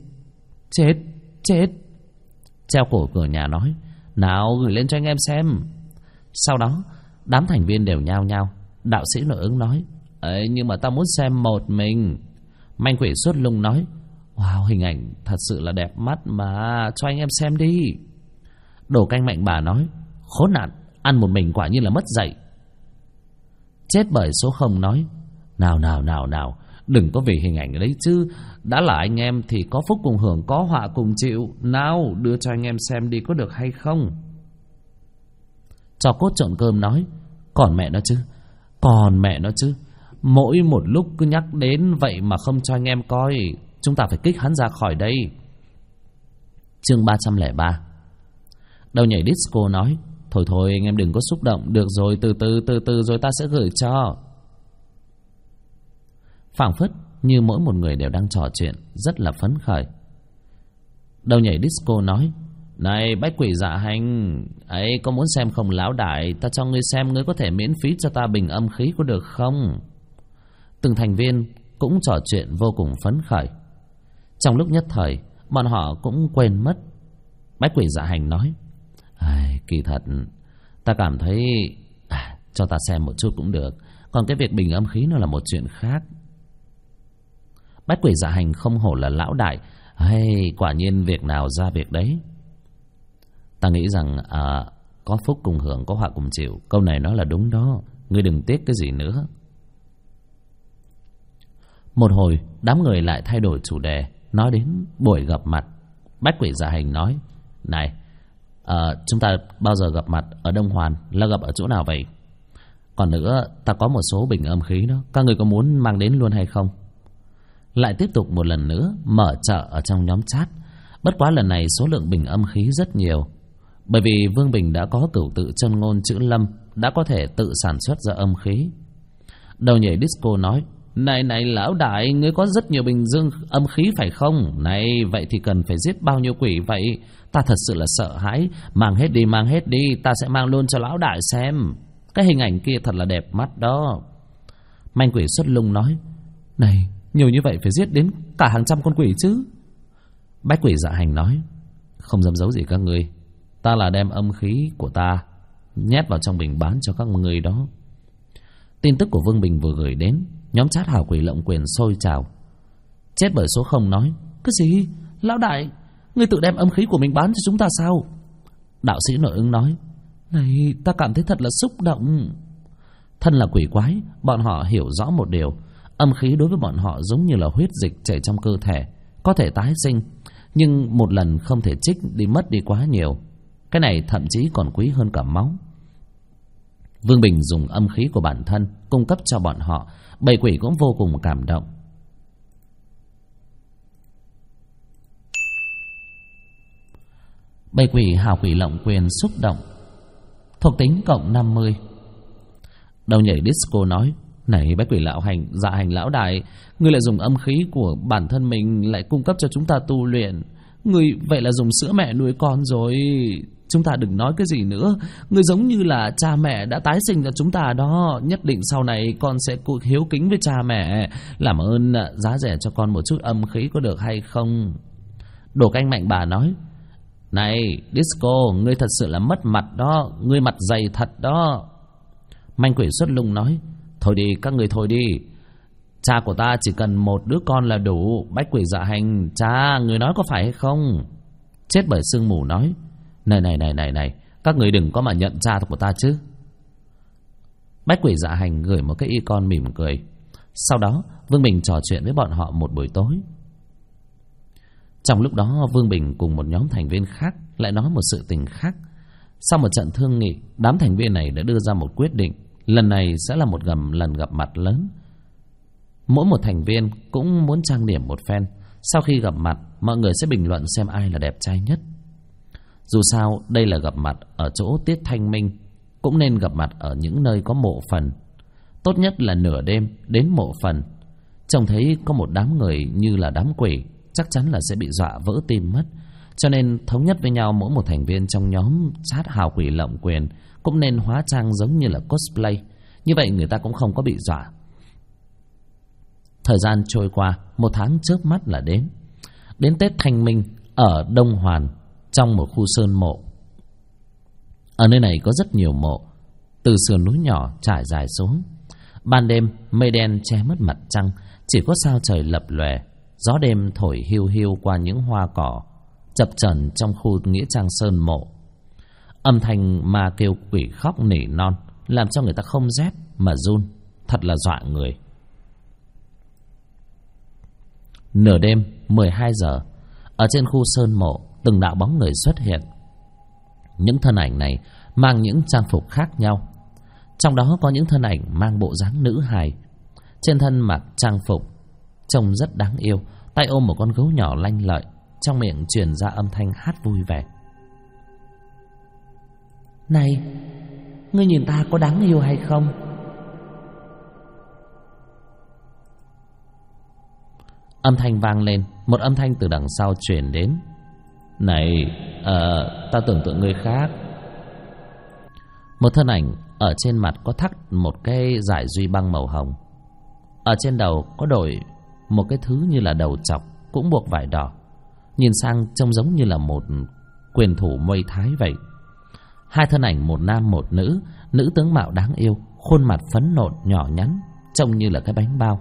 Treo cổ cửa nhà nói, nào gửi lên cho anh em xem. Sau đó đám thành viên đều nhao nhao. Đạo sĩ nội ứng nói, ấy nhưng mà ta muốn xem một mình. Manh quỷ suốt lung nói, wow, hình ảnh thật sự là đẹp mắt mà, cho anh em xem đi. Đồ canh mạnh bà nói, khốn nạn, ăn một mình quả nhiên là mất dạy. Chết bởi số không nói, nào, đừng có vì hình ảnh đấy chứ, đã là anh em thì có phúc cùng hưởng, có họa cùng chịu. Nào đưa cho anh em xem đi, có được hay không? Cho cốt trộn cơm nói, còn mẹ nó chứ, mỗi một lúc cứ nhắc đến vậy mà không cho anh em coi, chúng ta phải kích hắn ra khỏi đây. Chương 303. Đầu nhảy disco nói, thôi anh em đừng có xúc động, được rồi, từ từ rồi ta sẽ gửi cho. Phảng phất như mỗi một người đều đang trò chuyện rất là phấn khởi. Đầu nhảy disco nói, này bách quỷ dạ hành ấy, có muốn xem không lão đại, ta cho ngươi xem, ngươi có thể miễn phí cho ta bình âm khí có được không? Từng thành viên cũng trò chuyện vô cùng phấn khởi. Trong lúc nhất thời bọn họ cũng quên mất. Bách quỷ dạ hành nói, kỳ thật ta cảm thấy cho ta xem một chút cũng được, còn cái việc bình âm khí nó là một chuyện khác. Bách quỷ dạ hành không hổ là lão đại, quả nhiên việc nào ra việc đấy. Ta nghĩ rằng có phúc cùng hưởng, có họa cùng chịu, câu này nói là đúng đó, ngươi đừng tiếc cái gì nữa. Một hồi đám người lại thay đổi chủ đề, nói đến buổi gặp mặt. Bách quỷ dạ hành nói, này, chúng ta bao giờ gặp mặt ở Đông Hoàn, là gặp ở chỗ nào vậy? Còn nữa, ta có một số bình âm khí đó, các người có muốn mang đến luôn hay không? Lại tiếp tục một lần nữa mở chợ ở trong nhóm chat. Bất quá lần này số lượng bình âm khí rất nhiều, bởi vì Vương Bình đã có cửu tự chân ngôn chữ lâm, đã có thể tự sản xuất ra âm khí. Đầu nhảy disco nói, này lão đại, ngươi có rất nhiều bình dương âm khí phải không? Này, vậy thì cần phải giết bao nhiêu quỷ vậy? Ta thật sự là sợ hãi. Mang hết đi, ta sẽ mang luôn cho lão đại xem. Cái hình ảnh kia thật là đẹp mắt đó. Manh quỷ xuất lung nói, này, nhiều như vậy phải giết đến cả hàng trăm con quỷ chứ? Bách quỷ dạ hành nói, không dám giấu gì các ngươi, ta là đem âm khí của ta nhét vào trong bình bán cho các người đó. Tin tức của Vương Bình vừa gửi đến, nhóm chat hào quỷ lộng quyền sôi trào. Chết bởi số không nói, cái gì? Lão đại, ngươi tự đem âm khí của mình bán cho chúng ta sao? Đạo sĩ nội ứng nói, này, ta cảm thấy thật là xúc động. Thân là quỷ quái, bọn họ hiểu rõ một điều, âm khí đối với bọn họ giống như là huyết dịch chảy trong cơ thể, có thể tái sinh, nhưng một lần không thể trích đi mất đi quá nhiều. Cái này thậm chí còn quý hơn cả máu. Vương Bình dùng âm khí của bản thân cung cấp cho bọn họ, bầy quỷ cũng vô cùng cảm động. Bầy quỷ hào quỷ lộng quyền xúc động. Thuộc tính cộng 50. Đầu nhảy disco nói, này bách quỷ dạ hành lão đại, ngươi lại dùng âm khí của bản thân mình lại cung cấp cho chúng ta tu luyện. Ngươi vậy là dùng sữa mẹ nuôi con rồi. Chúng ta đừng nói cái gì nữa, ngươi giống như là cha mẹ đã tái sinh cho chúng ta đó. Nhất định sau này con sẽ hiếu kính với cha mẹ. Làm ơn giá rẻ cho con một chút âm khí có được hay không? Đồ canh mạnh bà nói, này disco, ngươi thật sự là mất mặt đó, ngươi mặt dày thật đó. Manh quỷ xuất lung nói, thôi đi, các người thôi đi, cha của ta chỉ cần một đứa con là đủ. Bách quỷ dạ hành, cha, người nói có phải hay không? Chết bởi sương mù nói, này, các người đừng có mà nhận cha của ta chứ. Bách quỷ dạ hành gửi một cái icon mỉm cười. Sau đó Vương Bình trò chuyện với bọn họ một buổi tối. Trong lúc đó Vương Bình cùng một nhóm thành viên khác lại nói một sự tình khác. Sau một trận thương nghị, đám thành viên này đã đưa ra một quyết định. Lần này sẽ là một lần gặp mặt lớn. Mỗi một thành viên cũng muốn trang điểm một phen. Sau khi gặp mặt, mọi người sẽ bình luận xem ai là đẹp trai nhất. Dù sao đây là gặp mặt ở chỗ tiết thanh minh, cũng nên gặp mặt ở những nơi có mộ phần. Tốt nhất là nửa đêm đến mộ phần. Trông thấy có một đám người như là đám quỷ, chắc chắn là sẽ bị dọa vỡ tim mất. Cho nên thống nhất với nhau mỗi một thành viên trong nhóm chat hào quỷ lộng quyền cũng nên hóa trang giống như là cosplay. Như vậy người ta cũng không có bị dọa. Thời gian trôi qua, 1 tháng trước mắt là đến. Đến Tết Thanh Minh ở Đông Hoàn, trong một khu sơn mộ. Ở nơi này có rất nhiều mộ, từ sườn núi nhỏ trải dài xuống. Ban đêm mây đen che mất mặt trăng, chỉ có sao trời lập lòe. Gió đêm thổi hiu hiu qua những hoa cỏ chập chờn trong khu nghĩa trang sơn mộ. Âm thanh ma kêu quỷ khóc nỉ non làm cho người ta không rét mà run, thật là dọa người. Nửa đêm 12 giờ, ở trên khu sơn mộ, từng đạo bóng người xuất hiện. Những thân ảnh này mang những trang phục khác nhau. Trong đó có những thân ảnh mang bộ dáng nữ hài, trên thân mặc trang phục trông rất đáng yêu, tay ôm một con gấu nhỏ lanh lợi, trong miệng truyền ra âm thanh hát vui vẻ. Này, ngươi nhìn ta có đáng yêu hay không? Âm thanh vang lên, một âm thanh từ đằng sau truyền đến. Này, ta tưởng tượng người khác. Một thân ảnh ở trên mặt có thắt một cái dải duy băng màu hồng. Ở trên đầu có đội một cái thứ như là đầu chọc, cũng buộc vải đỏ. Nhìn sang trông giống như là một quyền thủ Muay Thái vậy. Hai thân ảnh, một nam một nữ. Nữ tướng mạo đáng yêu, khuôn mặt phấn nộn nhỏ nhắn, trông như là cái bánh bao.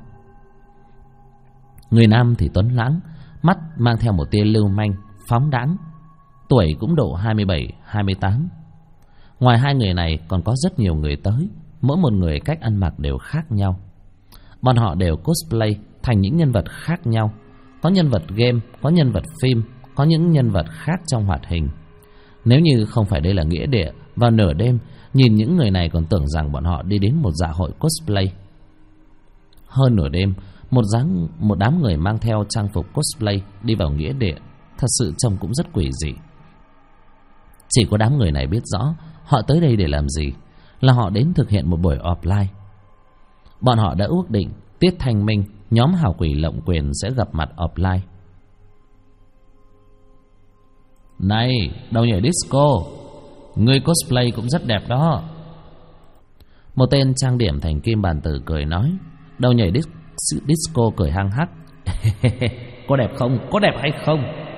Người nam thì tuấn lãng, mắt mang theo một tia lưu manh, phóng đãng, tuổi cũng độ 27-28. Ngoài hai người này còn có rất nhiều người tới, mỗi một người cách ăn mặc đều khác nhau. Bọn họ đều cosplay thành những nhân vật khác nhau. Có nhân vật game, có nhân vật phim, có những nhân vật khác trong hoạt hình. Nếu như không phải đây là nghĩa địa, vào nửa đêm nhìn những người này còn tưởng rằng bọn họ đi đến một dạ hội cosplay. Hơn nửa đêm, một đám người mang theo trang phục cosplay đi vào nghĩa địa, thật sự trông cũng rất quỷ dị. Chỉ có đám người này biết rõ họ tới đây để làm gì, là họ đến thực hiện một buổi offline. Bọn họ đã ước định tiết thanh minh nhóm hào quỷ lộng quyền sẽ gặp mặt offline. Này, đầu nhảy disco, người cosplay cũng rất đẹp đó. Một tên trang điểm thành kim bàn tử cười nói. Đầu nhảy disco cười hăng hắc. Có đẹp không? Có đẹp hay không?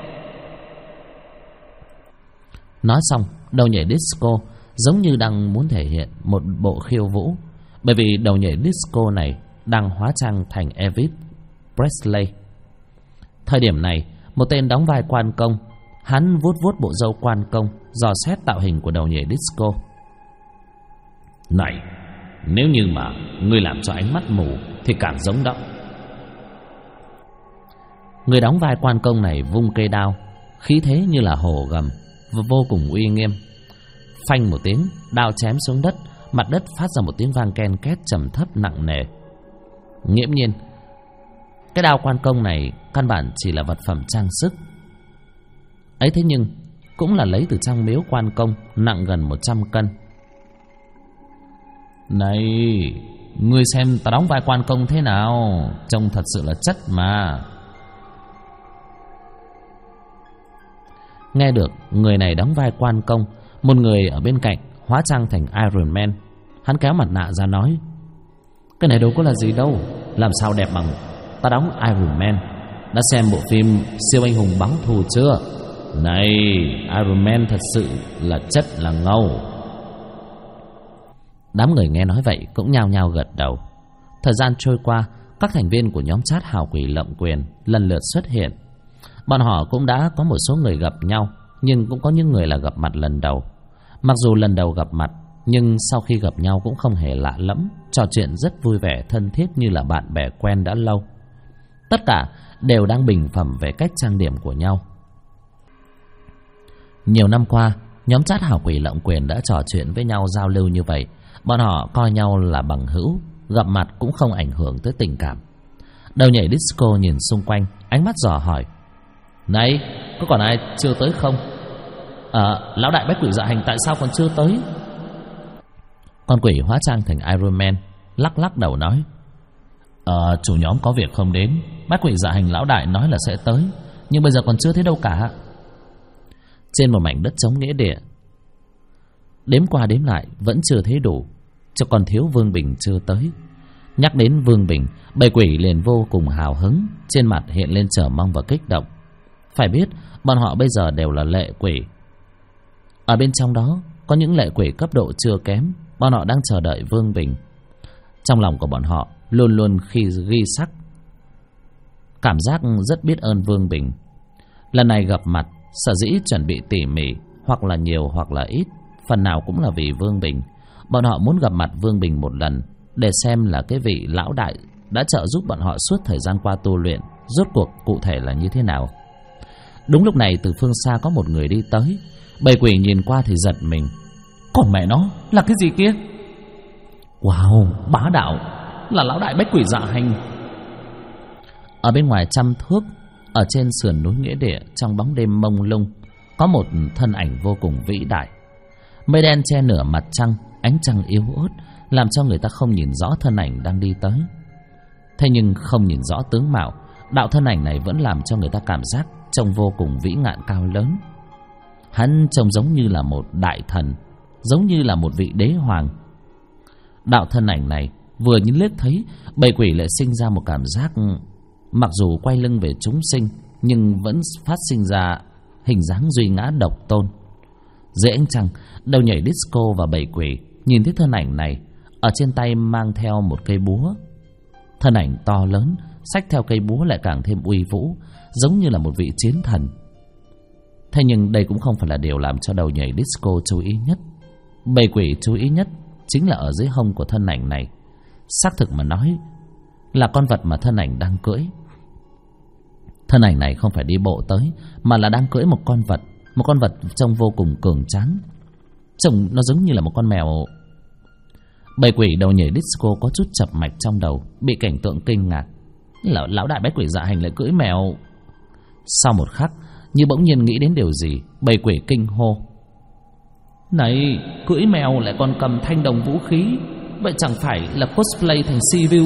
Nói xong, đầu nhảy disco giống như đang muốn thể hiện một bộ khiêu vũ. Bởi vì đầu nhảy disco này đang hóa trang thành Elvis Presley. Thời điểm này, một tên đóng vai quan công, hắn vuốt vuốt bộ râu quan công, dò xét tạo hình của đầu nhảy disco. Này, nếu như mà ngươi làm cho ánh mắt mù thì càng giống đó. Người đóng vai quan công này vung cây đao, khí thế như là hổ gầm, vô cùng uy nghiêm. Phanh một tiếng, đao chém xuống đất, mặt đất phát ra một tiếng vang ken két trầm thấp nặng nề. Nghiễm nhiên, cái đao quan công này căn bản chỉ là vật phẩm trang sức. Ấy thế nhưng cũng là lấy từ trong miếu quan công, nặng gần 100 cân. Này, ngươi xem ta đóng vai quan công thế nào, trông thật sự là chất mà. Nghe được người này đóng vai quan công, một người ở bên cạnh hóa trang thành Iron Man, hắn kéo mặt nạ ra nói: cái này đâu có là gì đâu, làm sao đẹp bằng ta đóng Iron Man. Đã xem bộ phim siêu anh hùng báo thù chưa? Này, Iron Man thật sự là chất là ngầu. Đám người nghe nói vậy cũng nhao nhao gật đầu. Thời gian trôi qua, các thành viên của nhóm chat hào quỷ lộng quyền lần lượt xuất hiện. Bọn họ cũng đã có một số người gặp nhau, nhưng cũng có những người là gặp mặt lần đầu. Mặc dù lần đầu gặp mặt, nhưng sau khi gặp nhau cũng không hề lạ lẫm, trò chuyện rất vui vẻ thân thiết như là bạn bè quen đã lâu. Tất cả đều đang bình phẩm về cách trang điểm của nhau. Nhiều năm qua, nhóm chat hào quỷ lộng quyền đã trò chuyện với nhau, giao lưu như vậy. Bọn họ coi nhau là bằng hữu, gặp mặt cũng không ảnh hưởng tới tình cảm. Đầu nhảy disco nhìn xung quanh, ánh mắt dò hỏi: này, có còn ai chưa tới không? Lão đại bách quỷ dạ hành tại sao còn chưa tới? Con quỷ hóa trang thành Iron Man lắc lắc đầu nói: chủ nhóm có việc không đến. Bách quỷ dạ hành lão đại nói là sẽ tới, nhưng bây giờ còn chưa thấy đâu cả. trên một mảnh đất trống nghĩa địa. Đếm qua đếm lại vẫn chưa thấy đủ, cho còn thiếu Vương Bình chưa tới. Nhắc đến Vương Bình, bầy quỷ liền vô cùng hào hứng, trên mặt hiện lên chờ mong và kích động. Phải biết bọn họ bây giờ đều là lệ quỷ. Ở bên trong đó có những lệ quỷ cấp độ chưa kém, bọn họ đang chờ đợi Vương Bình. Trong lòng của bọn họ luôn luôn khi ghi sắc cảm giác rất biết ơn Vương Bình. Lần này gặp mặt sở dĩ chuẩn bị tỉ mỉ, hoặc là nhiều hoặc là ít, phần nào cũng là vì Vương Bình. Bọn họ muốn gặp mặt Vương Bình một lần, để xem là cái vị lão đại đã trợ giúp bọn họ suốt thời gian qua tu luyện rốt cuộc cụ thể là như thế nào. Đúng lúc này từ phương xa có một người đi tới. Bầy quỷ nhìn qua thì giật mình. Còn mẹ nó, là cái gì kia? Wow, bá đạo, là lão đại bách quỷ dạ hành. Ở bên ngoài 100 thước, ở trên sườn núi nghĩa địa, trong bóng đêm mông lung, có một thân ảnh vô cùng vĩ đại. Mây đen che nửa mặt trăng, ánh trăng yếu ớt làm cho người ta không nhìn rõ thân ảnh đang đi tới. Thế nhưng không nhìn rõ tướng mạo, đạo thân ảnh này vẫn làm cho người ta cảm giác trông vô cùng vĩ ngạn cao lớn. Hắn trông giống như là một đại thần, giống như là một vị đế hoàng. Đạo thân ảnh này vừa nhìn liếc thấy, bầy quỷ lại sinh ra một cảm giác mặc dù quay lưng về chúng sinh, nhưng vẫn phát sinh ra hình dáng duy ngã độc tôn. Dưới ánh trăng, đầu nhảy disco và bầy quỷ nhìn thấy thân ảnh này, ở trên tay mang theo một cây búa. Thân ảnh to lớn, xách theo cây búa lại càng thêm uy vũ, giống như là một vị chiến thần. Thế nhưng đây cũng không phải là điều làm cho đầu nhảy disco chú ý nhất. Bầy quỷ chú ý nhất chính là ở dưới hông của thân ảnh này. Xác thực mà nói, là con vật mà thân ảnh đang cưỡi. Thân ảnh này không phải đi bộ tới, mà là đang cưỡi một con vật trông vô cùng cường tráng. Trông nó giống như là một con mèo. Bầy quỷ đầu nhảy disco có chút chập mạch trong đầu, bị cảnh tượng kinh ngạc. Lão đại bách quỷ dạ hành lại cưỡi mèo. Sau một khắc, như bỗng nhiên nghĩ đến điều gì, bầy quỷ kinh hô. Này, cưỡi mèo lại còn cầm thanh đồng vũ khí, vậy chẳng phải là cosplay thành Sivu?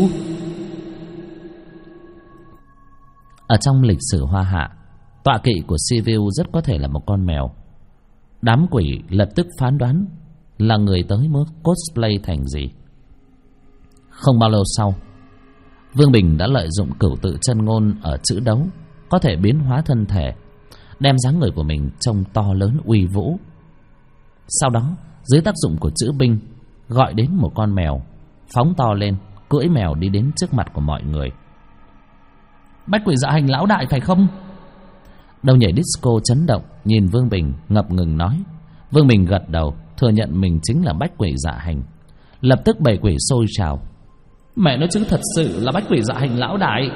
Ở trong lịch sử Hoa Hạ, tọa kỵ của Sivu rất có thể là một con mèo. Đám quỷ lập tức phán đoán là người tới mới cosplay thành gì. Không bao lâu sau, Vương Bình đã lợi dụng cửu tự chân ngôn ở chữ đấu, có thể biến hóa thân thể, đem dáng người của mình trông to lớn uy vũ. Sau đó, dưới tác dụng của chữ binh, gọi đến một con mèo, phóng to lên, cưỡi mèo đi đến trước mặt của mọi người. Bách quỷ dạ hành lão đại phải không? Đầu nhảy disco chấn động, nhìn Vương Bình ngập ngừng nói. Vương Bình gật đầu, thừa nhận mình chính là bách quỷ dạ hành. Lập tức bầy quỷ sôi trào. Mẹ nói chứ thật sự là bách quỷ dạ hành lão đại.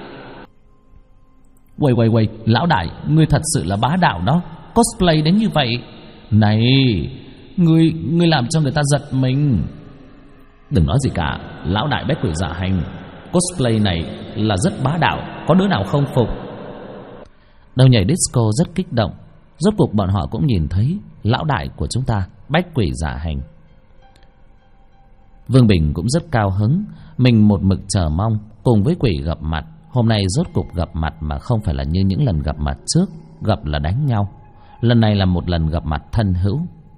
Quầy, lão đại, ngươi thật sự là bá đạo đó, cosplay đến như vậy. Này, ngươi làm cho người ta giật mình. Đừng nói gì cả, lão đại bách quỷ dạ hành, cosplay này là rất bá đạo, có đứa nào không phục? Đầu nhảy disco rất kích động. Rốt cuộc bọn họ cũng nhìn thấy lão đại của chúng ta, bách quỷ dạ hành. Vương Bình cũng rất cao hứng, mình một mực chờ mong cùng với quỷ gặp mặt. Hôm nay rốt cuộc gặp mặt mà không phải là như những lần gặp mặt trước, gặp là đánh nhau. Lần này là một lần gặp mặt thân hữu.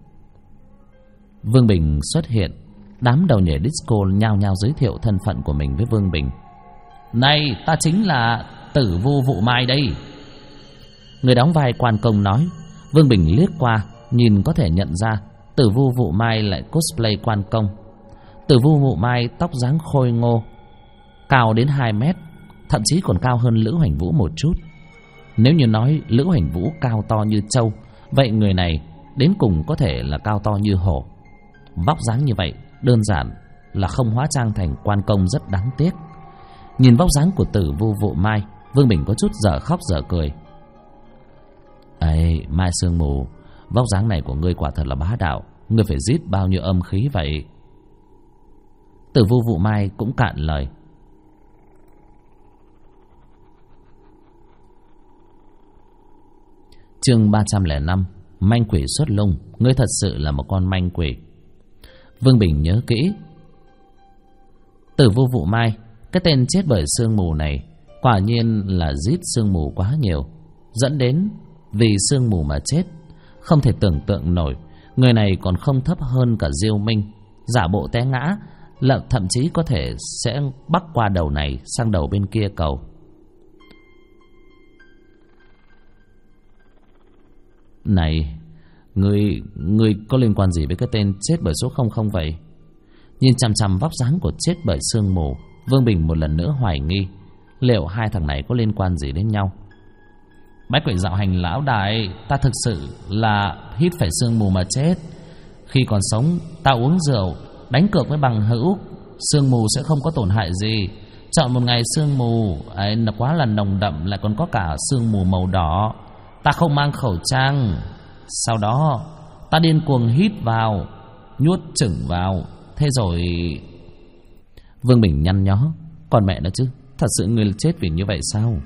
Vương Bình xuất hiện, đám đầu nhảy disco nhao nhao giới thiệu thân phận của mình với Vương Bình. Này, ta chính là Tử Vu Vụ Mai đây. Người đóng vai quan công nói. Vương Bình liếc qua, nhìn có thể nhận ra Tử Vu Vụ Mai lại cosplay quan công. Tử Vu Vụ Mai tóc dáng khôi ngô, cao đến 2 mét, thậm chí còn cao hơn Lữ Hoành Vũ một chút. Nếu như nói Lữ Hoành Vũ cao to như trâu, vậy người này đến cùng có thể là cao to như hổ. Vóc dáng như vậy đơn giản là không hóa trang thành quan công rất đáng tiếc. Nhìn vóc dáng của Tử Vu Vụ Mai, Vương Bình có chút dở khóc dở cười. Ây, Mai Sương Mù, vóc dáng này của ngươi quả thật là bá đạo. Ngươi phải giết bao nhiêu âm khí vậy? Tử Vu Vụ Mai cũng cạn lời. Chương 305. Manh quỷ xuất lung. Ngươi thật sự là một con manh quỷ. Vương Bình nhớ kỹ Tử Vu Vụ Mai, cái tên chết bởi sương mù này quả nhiên là giết sương mù quá nhiều, dẫn đến vì sương mù mà chết. Không thể tưởng tượng nổi, người này còn không thấp hơn cả Diêu Minh. Giả bộ té ngã, thậm chí có thể sẽ bắc qua đầu này sang đầu bên kia cầu. Này, ngươi có liên quan gì với cái tên chết bởi số 00 vậy? Nhìn chằm chằm vóc dáng của chết bởi sương mù, Vương Bình một lần nữa hoài nghi liệu hai thằng này có liên quan gì đến nhau. Bách Quỷ Dạo Hành lão đại, ta thực sự là hít phải sương mù mà chết. Khi còn sống ta uống rượu, đánh cược với bằng hữu, sương mù sẽ không có tổn hại gì. Chọn một ngày sương mù ấy là quá là nồng đậm, lại còn có cả sương mù màu đỏ. Ta không mang khẩu trang. Sau đó ta điên cuồng hít vào, nuốt chửng vào. Thế rồi... Vương Bình nhăn nhó. Còn mẹ nó chứ, thật sự ngươi chết vì như vậy sao?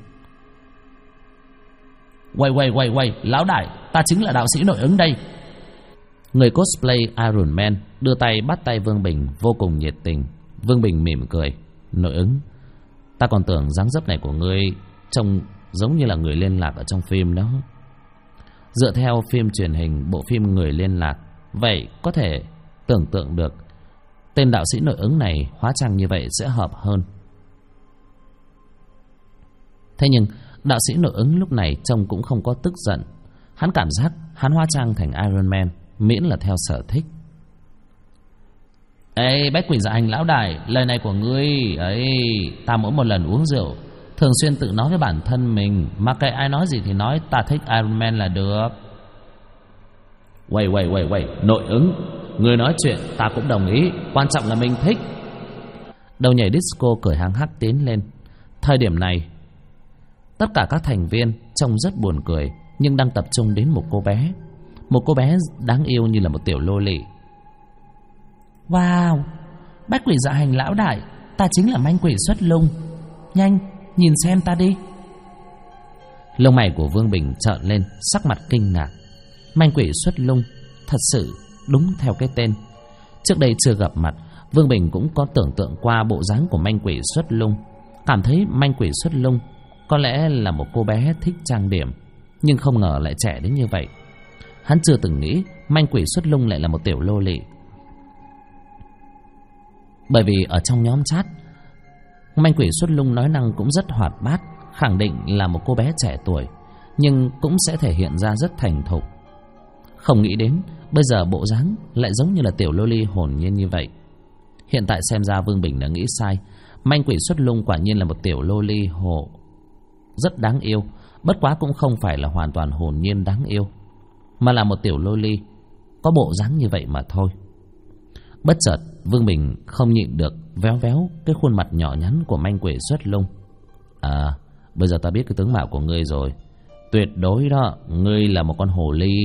Quay, lão đại, ta chính là đạo sĩ nội ứng đây. Người cosplay Iron Man đưa tay bắt tay Vương Bình vô cùng nhiệt tình. Vương Bình mỉm cười. Nội ứng? Ta còn tưởng dáng dấp này của ngươi trông giống như là người liên lạc ở trong phim đó. Dựa theo phim truyền hình, bộ phim Người Liên Lạc, vậy có thể tưởng tượng được tên đạo sĩ nội ứng này hóa trang như vậy sẽ hợp hơn. Thế nhưng đạo sĩ nội ứng lúc này trông cũng không có tức giận. Hắn cảm giác hắn hóa trang thành Iron Man miễn là theo sở thích. Ê, Bách Quỷ Dạ Hành lão đại, lời này của ngươi ấy, ta mỗi một lần uống rượu thường xuyên tự nói với bản thân mình, mặc kệ ai nói gì thì nói, ta thích Iron Man là được. Quay, nội ứng, ngươi nói chuyện ta cũng đồng ý, quan trọng là mình thích. Đầu nhảy disco cười hăng hắc tiến lên. Thời điểm này tất cả các thành viên trông rất buồn cười, nhưng đang tập trung đến một cô bé. Một cô bé đáng yêu như là một tiểu lô lị. Wow, Bách Quỷ Dạ Hành lão đại, ta chính là manh quỷ xuất lung. Nhanh, nhìn xem ta đi. Lông mày của Vương Bình trợn lên, sắc mặt kinh ngạc. Manh quỷ xuất lung, thật sự đúng theo cái tên. Trước đây chưa gặp mặt, Vương Bình cũng có tưởng tượng qua bộ dáng của manh quỷ xuất lung, cảm thấy manh quỷ xuất lung có lẽ là một cô bé thích trang điểm, nhưng không ngờ lại trẻ đến như vậy. Hắn chưa từng nghĩ manh quỷ xuất lung lại là một tiểu lô lị. Bởi vì ở trong nhóm chat, manh quỷ xuất lung nói năng cũng rất hoạt bát, khẳng định là một cô bé trẻ tuổi, nhưng cũng sẽ thể hiện ra rất thành thục. Không nghĩ đến bây giờ bộ dáng lại giống như là tiểu lô ly hồn nhiên như vậy. Hiện tại xem ra Vương Bình đã nghĩ sai. Manh quỷ xuất lung quả nhiên là một tiểu lô ly hồ rất đáng yêu, bất quá cũng không phải là hoàn toàn hồn nhiên đáng yêu, mà là một tiểu lô ly có bộ dáng như vậy mà thôi. Bất chợt Vương Bình không nhịn được véo véo cái khuôn mặt nhỏ nhắn của manh quỷ xuất lung. À, bây giờ ta biết cái tướng mạo của ngươi rồi. Tuyệt đối đó, ngươi là một con hồ ly.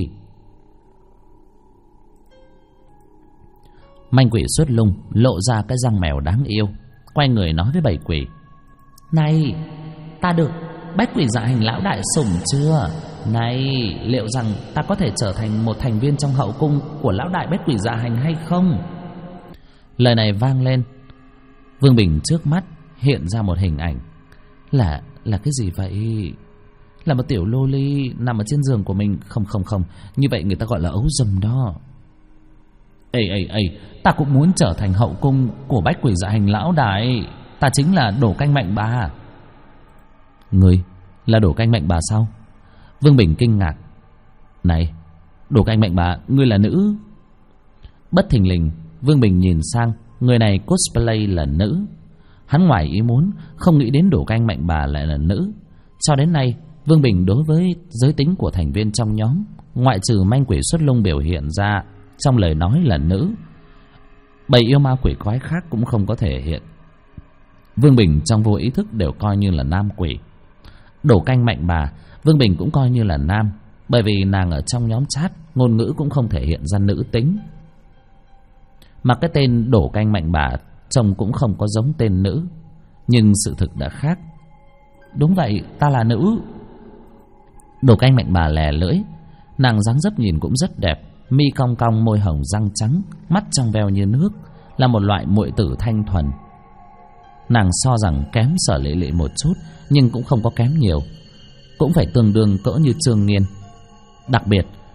Manh quỷ xuất lung lộ ra cái răng mèo đáng yêu, quay người nói với bầy quỷ. Này, ta được Bách Quỷ Dạ Hành lão đại sủng chưa? Này, liệu rằng ta có thể trở thành một thành viên trong hậu cung của lão đại Bách Quỷ Dạ Hành hay không? Lời này vang lên, Vương Bình trước mắt hiện ra một hình ảnh. Là cái gì vậy? Là một tiểu lô ly nằm ở trên giường của mình. Không, như vậy người ta gọi là ấu dầm đó. Ê, ta cũng muốn trở thành hậu cung của Bách Quỷ Dạ Hành lão đại. Ta chính là Đổ Canh Mạnh Bà. Ngươi là Đổ Canh Mạnh Bà sao? Vương Bình kinh ngạc. Này, Đổ Canh Mạnh Bà, ngươi là nữ? Bất thình lình Vương Bình nhìn sang, người này cosplay là nữ. Hắn ngoài ý muốn, không nghĩ đến Đổ Canh Mạnh Bà lại là nữ. Cho đến nay, Vương Bình đối với giới tính của thành viên trong nhóm, ngoại trừ manh quỷ xuất lung biểu hiện ra trong lời nói là nữ, bầy yêu ma quỷ quái khác cũng không có thể hiện. Vương Bình trong vô ý thức đều coi như là nam quỷ. Đổ Canh Mạnh Bà, Vương Bình cũng coi như là nam, bởi vì nàng ở trong nhóm chat ngôn ngữ cũng không thể hiện ra nữ tính. Mà cái tên Đổ Canh Mạnh Bà trông cũng không có giống tên nữ, nhưng sự thực đã khác. Đúng vậy, ta là nữ. Đổ Canh Mạnh Bà lè lưỡi. Nàng dáng dấp nhìn cũng rất đẹp, mi cong cong, môi hồng, răng trắng, mắt trong veo như nước, là một loại muội tử thanh thuần. Nàng so rằng kém Sở Lệ Lệ một chút, nhưng cũng không có kém nhiều, cũng phải tương đương cỡ như Trương Nghiên. Đặc biệt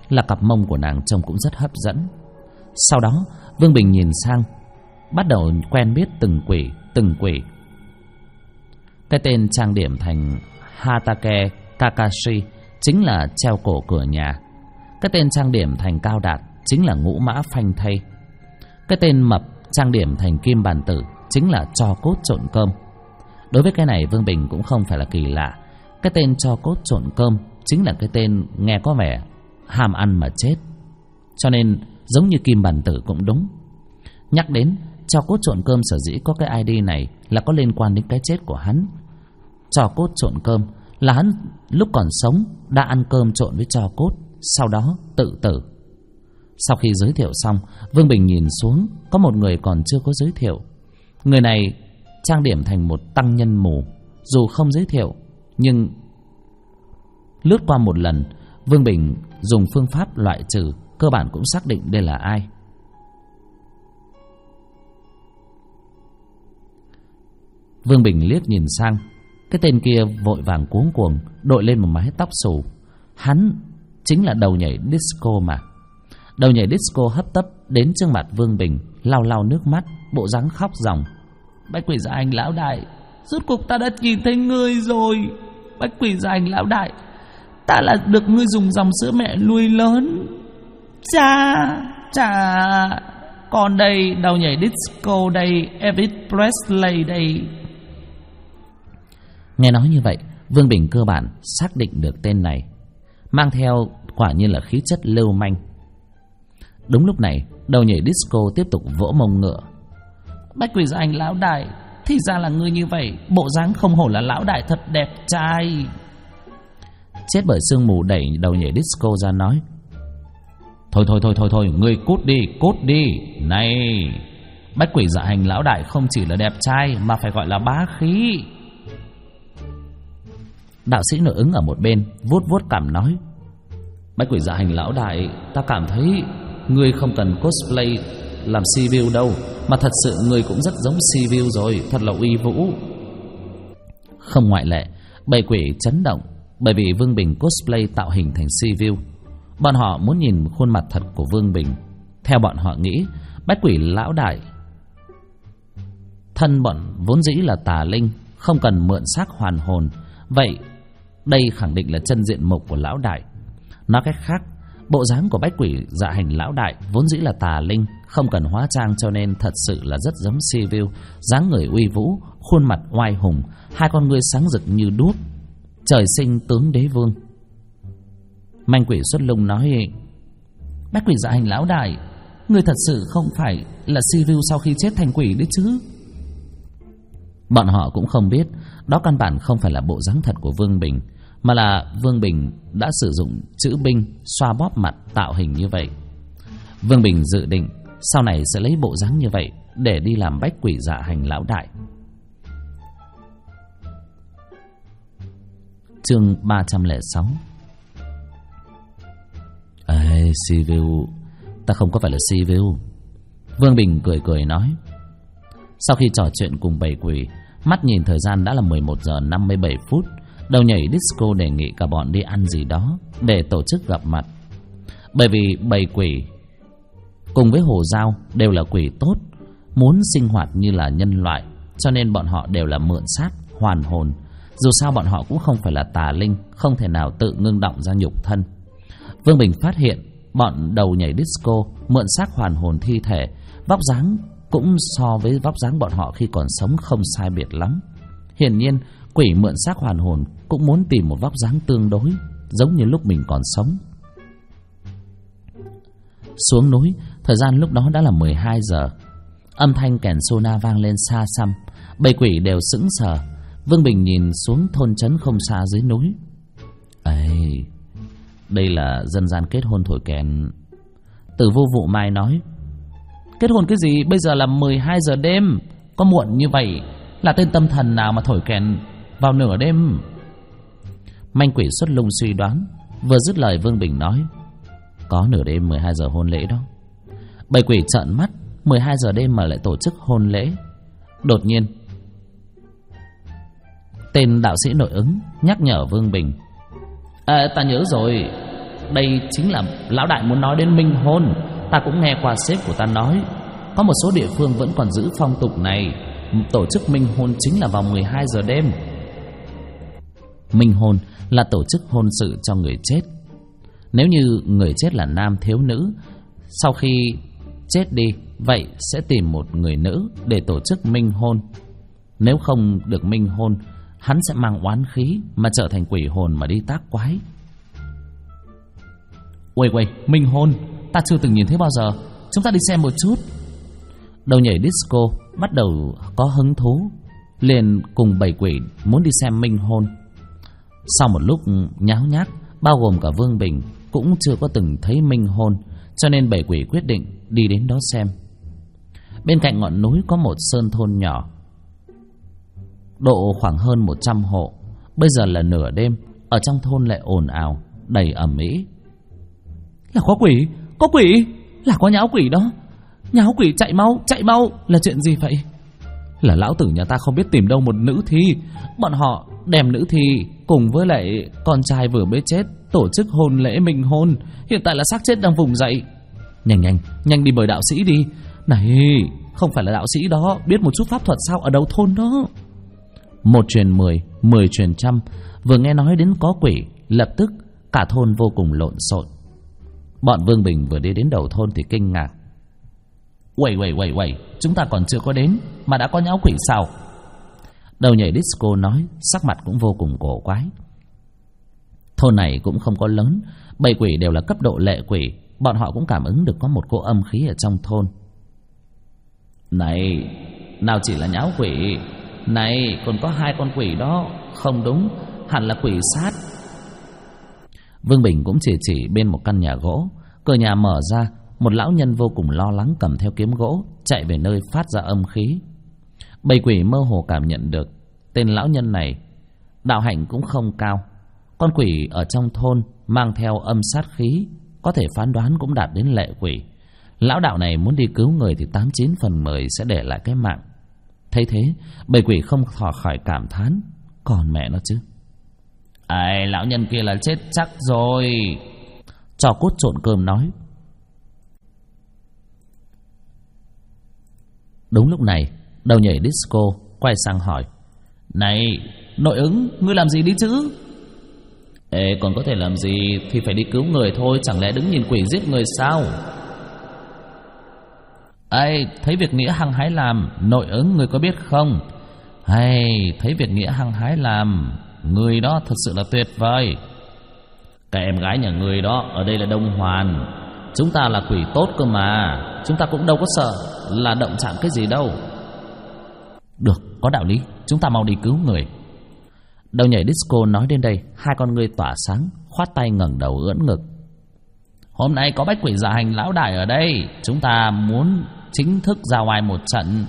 là cặp mông của nàng trông cũng rất hấp dẫn. Sau đó Vương Bình nhìn sang, bắt đầu quen biết từng quỷ. Cái tên trang điểm thành Hatake Kakashi chính là treo cổ cửa nhà. Cái tên trang điểm thành Cao Đạt chính là ngũ mã phanh thây. Cái tên mập trang điểm thành Kim Bàn Tử chính là tro cốt trộn cơm. Đối với cái này Vương Bình cũng không phải là kỳ lạ. Cái tên tro cốt trộn cơm chính là cái tên nghe có vẻ ham ăn mà chết, cho nên giống như Kim Bàn Tử cũng đúng. Nhắc đến tro cốt trộn cơm, sở dĩ có cái ID này là có liên quan đến cái chết của hắn. Tro cốt trộn cơm là hắn lúc còn sống đã ăn cơm trộn với tro cốt, sau đó tự tử. Sau khi giới thiệu xong, Vương Bình nhìn xuống, có một người còn chưa có giới thiệu. Người này trang điểm thành một tăng nhân mù. Dù không giới thiệu, nhưng lướt qua một lần, Vương Bình dùng phương pháp loại trừ, cơ bản cũng xác định đây là ai. Vương Bình liếc nhìn sang, cái tên kia vội vàng cuống cuồng đội lên một mái tóc xù. Hắn chính là đầu nhảy disco mà. Đầu nhảy disco hấp tấp đến trước mặt Vương Bình, lau lau nước mắt, bộ dáng khóc ròng. Bách Quỷ Dạ Hành lão đại, rốt cuộc ta đã nhìn thấy ngươi rồi. Bách Quỷ Dạ Hành lão đại, ta là được ngươi dùng dòng sữa mẹ nuôi lớn. Chà, còn đây đầu nhảy disco đây, Elvis Presley đây. Nghe nói như vậy, Vương Bình cơ bản xác định được tên này, mang theo quả nhiên là khí chất lưu manh. Đúng lúc này, đầu nhảy disco tiếp tục vỗ mông ngựa. Bách Quỷ Dạ Hành lão đại, thì ra là ngươi như vậy, bộ dáng không hổ là lão đại thật đẹp trai. Chết bởi sương mù đẩy đầu nhảy disco ra nói. Thôi, ngươi cút đi. Này, Bách Quỷ Dạ Hành lão đại không chỉ là đẹp trai mà phải gọi là bá khí. Đạo sĩ nội ứng ở một bên vuốt cằm nói. Bách Quỷ Dạ Hành lão đại, ta cảm thấy ngươi không cần cosplay làm Sibiu đâu, mà thật sự ngươi cũng rất giống Sibiu rồi, thật là uy vũ. Không ngoại lệ, bầy quỷ chấn động bởi vì Vương Bình cosplay tạo hình thành Sibiu. Bọn họ muốn nhìn khuôn mặt thật của Vương Bình. Theo bọn họ nghĩ, Bách Quỷ lão đại thân bọn vốn dĩ là tà linh, không cần mượn xác hoàn hồn. Vậy đây khẳng định là chân diện mục của lão đại. Nói cách khác, bộ dáng của Bách Quỷ Dạ Hành lão đại vốn dĩ là tà linh, không cần hóa trang, cho nên thật sự là rất giống Sibiu. Dáng người uy vũ, khuôn mặt oai hùng, hai con ngươi sáng rực như đuốc, trời sinh tướng đế vương. Manh quỷ xuất lung nói. Bách Quỷ Dạ Hành lão đại, ngươi thật sự không phải là Sibiu sau khi chết thành quỷ đấy chứ? Bọn họ cũng không biết đó căn bản không phải là bộ dáng thật của Vương Bình, mà là Vương Bình đã sử dụng chữ binh xoa bóp mặt tạo hình như vậy. Vương Bình dự định sau này sẽ lấy bộ dáng như vậy để đi làm Bách Quỷ Dạ Hành lão đại. Chương 306. Sibiu, ta không có phải là Sibiu. Vương Bình cười nói. Sau khi trò chuyện cùng bầy quỷ, mắt nhìn thời gian đã là 11 giờ 57 phút. Đầu nhảy disco đề nghị cả bọn đi ăn gì đó để tổ chức gặp mặt. Bởi vì bầy quỷ cùng với Hồ Dao đều là quỷ tốt, muốn sinh hoạt như là nhân loại, cho nên bọn họ đều là mượn xác hoàn hồn. Dù sao bọn họ cũng không phải là tà linh, không thể nào tự ngưng động ra nhục thân. Vương Bình phát hiện bọn đầu nhảy disco mượn xác hoàn hồn thi thể, vóc dáng cũng so với vóc dáng bọn họ khi còn sống không sai biệt lắm. Hiển nhiên quỷ mượn xác hoàn hồn cũng muốn tìm một vóc dáng tương đối giống như lúc mình còn sống. Xuống núi, thời gian lúc đó đã là 12 giờ. Âm thanh kèn sona vang lên xa xăm, bầy quỷ đều sững sờ. Vương Bình nhìn xuống thôn trấn không xa dưới núi. Đây là dân gian kết hôn thổi kèn. Từ Vô Vụ Mai nói. Kết hôn cái gì, bây giờ là 12 giờ đêm, có muộn như vậy là tên tâm thần nào mà thổi kèn vào nửa đêm? Manh quỷ xuất lung suy đoán. Vừa dứt lời Vương Bình nói. Có nửa đêm 12 giờ hôn lễ đó. Bầy quỷ trợn mắt, 12 giờ đêm mà lại tổ chức hôn lễ. Đột nhiên tên đạo sĩ nội ứng nhắc nhở Vương Bình. Ta nhớ rồi, đây chính là lão đại muốn nói đến minh hôn. Ta cũng nghe qua sếp của ta nói, có một số địa phương vẫn còn giữ phong tục này. Tổ chức minh hôn chính là vào 12 giờ đêm. Minh hôn là tổ chức hôn sự cho người chết. Nếu như người chết là nam thiếu nữ, sau khi chết đi, vậy sẽ tìm một người nữ để tổ chức minh hôn. Nếu không được minh hôn, hắn sẽ mang oán khí mà trở thành quỷ hồn mà đi tác quái. Uầy, minh hôn, ta chưa từng nhìn thấy bao giờ. Chúng ta đi xem một chút. Đầu nhảy disco bắt đầu có hứng thú, liền cùng bầy quỷ muốn đi xem minh hôn. Sau một lúc nháo nhác, bao gồm cả Vương Bình cũng chưa có từng thấy minh hôn, cho nên bầy quỷ quyết định đi đến đó xem. Bên cạnh ngọn núi có một sơn thôn nhỏ, độ khoảng hơn 100 hộ. Bây giờ là nửa đêm, ở trong thôn lại ồn ào, đầy ầm ĩ. Là có quỷ, là có nháo quỷ đó. Nháo quỷ, chạy mau, là chuyện gì vậy? Là lão tử nhà ta không biết tìm đâu một nữ thi. Bọn họ đem nữ thi cùng với lại con trai vừa mới chết tổ chức hôn lễ minh hôn. Hiện tại là xác chết đang vùng dậy. Nhanh đi mời đạo sĩ đi. Này, không phải là đạo sĩ đó, biết một chút pháp thuật sao, ở đâu thôn đó. 1 truyền 10, 10 truyền trăm. Vừa nghe nói đến có quỷ, lập tức cả thôn vô cùng lộn xộn. Bọn Vương Bình vừa đi đến đầu thôn thì kinh ngạc. Uầy, chúng ta còn chưa có đến mà đã có nháo quỷ sao? Đầu nhảy disco nói, sắc mặt cũng vô cùng cổ quái. Thôn này cũng không có lớn, bầy quỷ đều là cấp độ lệ quỷ. Bọn họ cũng cảm ứng được có một cỗ âm khí ở trong thôn. Này, nào chỉ là nháo quỷ, này còn có 2 con quỷ đó. Không đúng, hẳn là quỷ sát. Vương Bình cũng chỉ bên một căn nhà gỗ. Cửa nhà mở ra, một lão nhân vô cùng lo lắng cầm theo kiếm gỗ chạy về nơi phát ra âm khí. Bầy quỷ mơ hồ cảm nhận được tên lão nhân này đạo hạnh cũng không cao. Con quỷ ở trong thôn mang theo âm sát khí, có thể phán đoán cũng đạt đến lệ quỷ. Lão đạo này muốn đi cứu người thì 89 phần 10 sẽ để lại cái mạng. Thấy thế, bầy quỷ không khỏi cảm thán, còn mẹ nó chứ. Ai, lão nhân kia là chết chắc rồi. Trò cốt trộn cơm nói. Đúng lúc này, đầu nhảy disco quay sang hỏi, này, nội ứng, ngươi làm gì đi chứ? Ê, còn có thể làm gì thì phải đi cứu người thôi, chẳng lẽ đứng nhìn quỷ giết người sao? Ê, thấy việc nghĩa hăng hái làm, nội ứng người có biết không? Hay, thấy việc nghĩa hăng hái làm, người đó thật sự là tuyệt vời. Cái em gái nhà người đó ở đây là Đông Hoàn. Chúng ta là quỷ tốt cơ mà, chúng ta cũng đâu có sợ là động chạm cái gì đâu. Được, có đạo lý, chúng ta mau đi cứu người. Đầu nhảy disco nói đến đây, 2 con ngươi tỏa sáng, khoát tay ngẩng đầu ưỡn ngực. Hôm nay có bách quỷ dạ hành lão đại ở đây, chúng ta muốn chính thức ra ngoài một trận.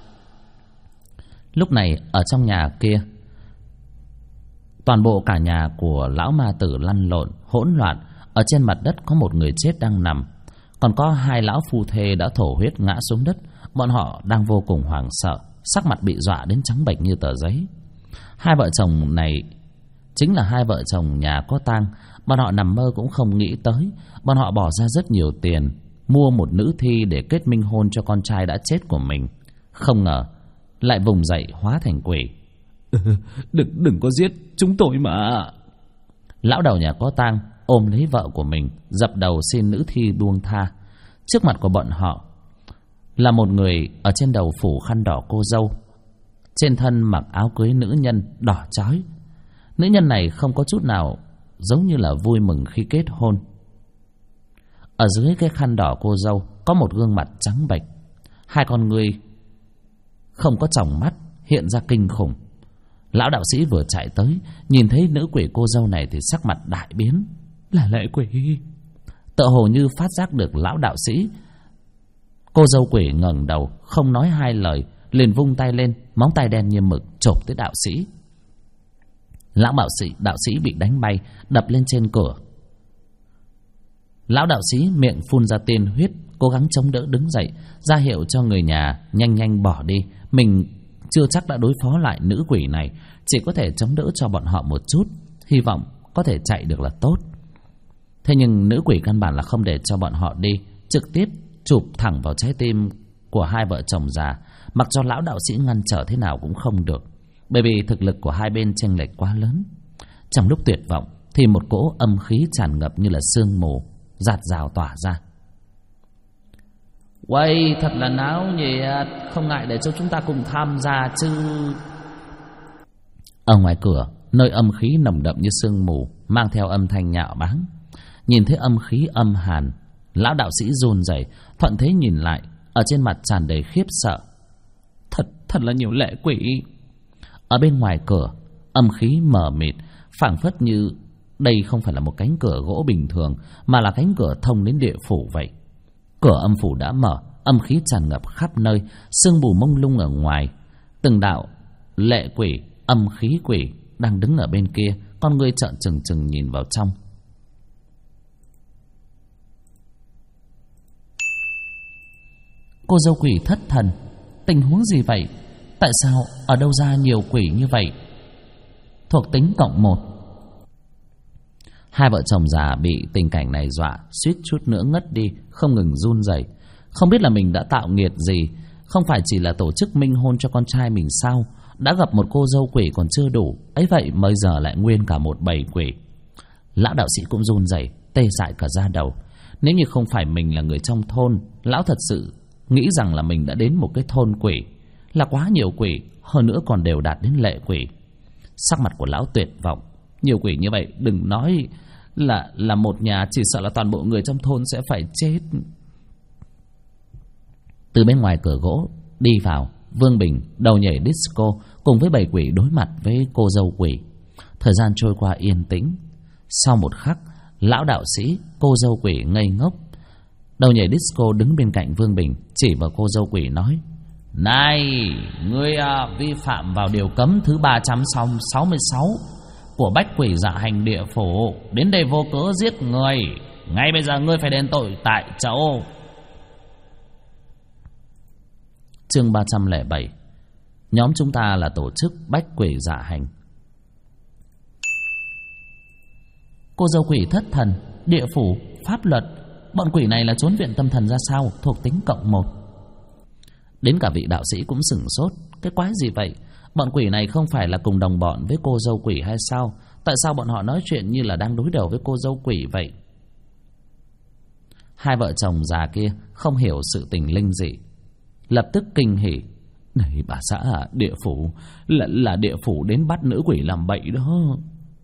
Lúc này ở trong nhà kia, toàn bộ cả nhà của lão ma tử lăn lộn hỗn loạn. Ở trên mặt đất có một người chết đang nằm, còn có 2 lão phu thê đã thổ huyết ngã xuống đất. Bọn họ đang vô cùng hoảng sợ, sắc mặt bị dọa đến trắng bệch như tờ giấy. 2 vợ chồng này chính là 2 vợ chồng nhà có tang. Bọn họ nằm mơ cũng không nghĩ tới, bọn họ bỏ ra rất nhiều tiền mua một nữ thi để kết minh hôn cho con trai đã chết của mình. Không ngờ lại vùng dậy hóa thành quỷ. Đừng có giết chúng tôi mà. Lão đầu nhà có tang ôm lấy vợ của mình, dập đầu xin nữ thi buông tha. Trước mặt của bọn họ là một người ở trên đầu phủ khăn đỏ cô dâu, trên thân mặc áo cưới nữ nhân đỏ chói. Nữ nhân này không có chút nào giống như là vui mừng khi kết hôn. Ở dưới cái khăn đỏ cô dâu có một gương mặt trắng bệch, 2 con ngươi không có tròng mắt hiện ra kinh khủng. Lão đạo sĩ vừa chạy tới, nhìn thấy nữ quỷ cô dâu này thì sắc mặt đại biến. Là lệ quỷ. Tựa hồ như phát giác được lão đạo sĩ, cô dâu quỷ ngẩng đầu không nói 2 lời, liền vung tay lên, móng tay đen như mực chộp tới đạo sĩ. Lão đạo sĩ bị đánh bay, đập lên trên cửa. Lão đạo sĩ miệng phun ra tiên huyết, cố gắng chống đỡ đứng dậy, ra hiệu cho người nhà nhanh bỏ đi. Mình chưa chắc đã đối phó lại nữ quỷ này, chỉ có thể chống đỡ cho bọn họ một chút, hy vọng có thể chạy được là tốt. Thế nhưng nữ quỷ căn bản là không để cho bọn họ đi, trực tiếp chụp thẳng vào trái tim của hai vợ chồng già, mặc cho lão đạo sĩ ngăn trở thế nào cũng không được, bởi vì thực lực của hai bên chênh lệch quá lớn. Trong lúc tuyệt vọng thì một cỗ âm khí tràn ngập như là sương mù rạt rào tỏa ra. Uầy, thật là náo nhiệt, không ngại để cho chúng ta cùng tham gia chứ. Ở ngoài cửa, nơi âm khí nồng đậm như sương mù, mang theo âm thanh nhạo báng. Nhìn thấy âm khí âm hàn, lão đạo sĩ run rẩy, thuận thế nhìn lại, ở trên mặt tràn đầy khiếp sợ. Thật là nhiều lệ quỷ. Ở bên ngoài cửa, âm khí mờ mịt, phảng phất như đây không phải là một cánh cửa gỗ bình thường, mà là cánh cửa thông đến địa phủ vậy. Cửa âm phủ đã mở, âm khí tràn ngập khắp nơi, sương mù mông lung ở ngoài. Từng đạo lệ quỷ, âm khí quỷ đang đứng ở bên kia, con ngươi trợn trừng trừng nhìn vào trong. Cô dâu quỷ thất thần, tình huống gì vậy? Tại sao ở đâu ra nhiều quỷ như vậy? Thuộc tính cộng 1. Hai vợ chồng già bị tình cảnh này dọa suýt chút nữa ngất đi, không ngừng run rẩy. Không biết là mình đã tạo nghiệt gì. Không phải chỉ là tổ chức minh hôn cho con trai mình sao? Đã gặp một cô dâu quỷ còn chưa đủ, ấy vậy bây giờ lại nguyên cả một bầy quỷ. Lão đạo sĩ cũng run rẩy, tê dại cả da đầu. Nếu như không phải mình là người trong thôn, lão thật sự nghĩ rằng là mình đã đến một cái thôn quỷ, là quá nhiều quỷ, hơn nữa còn đều đạt đến lệ quỷ. Sắc mặt của lão tuyệt vọng. Nhiều quỷ như vậy, đừng nói là một nhà, chỉ sợ là toàn bộ người trong thôn sẽ phải chết. Từ bên ngoài cửa gỗ đi vào, Vương Bình đầu nhảy disco cùng với bầy quỷ đối mặt với cô dâu quỷ. Thời gian trôi qua yên tĩnh. Sau một khắc, lão đạo sĩ, cô dâu quỷ ngây ngốc. Đầu nhảy disco đứng bên cạnh Vương Bình, chỉ vào cô dâu quỷ nói: Này, ngươi vi phạm vào điều cấm thứ 366 của Bách Quỷ Dạ Hành Địa Phủ, đến đây vô cớ giết người. Ngay bây giờ ngươi phải đền tội tại chỗ. Chương 307. Nhóm chúng ta là tổ chức Bách Quỷ Dạ Hành. Cô dâu quỷ thất thần, địa phủ, pháp luật, bọn quỷ này là trốn viện tâm thần ra sao? Thuộc tính cộng 1. Đến cả vị đạo sĩ cũng sửng sốt. Cái quái gì vậy? Bọn quỷ này không phải là cùng đồng bọn với cô dâu quỷ hay sao? Tại sao bọn họ nói chuyện như là đang đối đầu với cô dâu quỷ vậy? Hai vợ chồng già kia không hiểu sự tình linh dị, lập tức kinh hỉ. Này bà xã à, địa phủ là địa phủ đến bắt nữ quỷ làm bậy đó.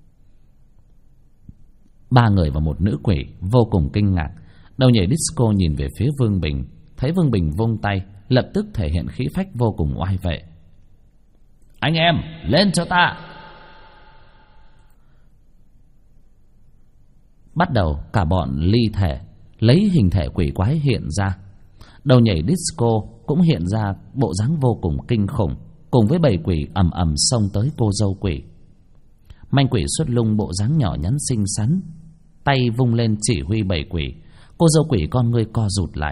Ba người và một nữ quỷ vô cùng kinh ngạc. Đầu nhảy disco nhìn về phía Vương Bình, thấy Vương Bình vung tay, lập tức thể hiện khí phách vô cùng oai vệ. Anh em, lên cho ta! Bắt đầu cả bọn ly thể, lấy hình thể quỷ quái hiện ra. Đầu nhảy disco cũng hiện ra bộ dáng vô cùng kinh khủng, cùng với bầy quỷ ầm ầm xông tới cô dâu quỷ. Manh quỷ xuất lung bộ dáng nhỏ nhắn xinh xắn, tay vung lên chỉ huy bầy quỷ. Cô dâu quỷ con ngươi co rụt lại.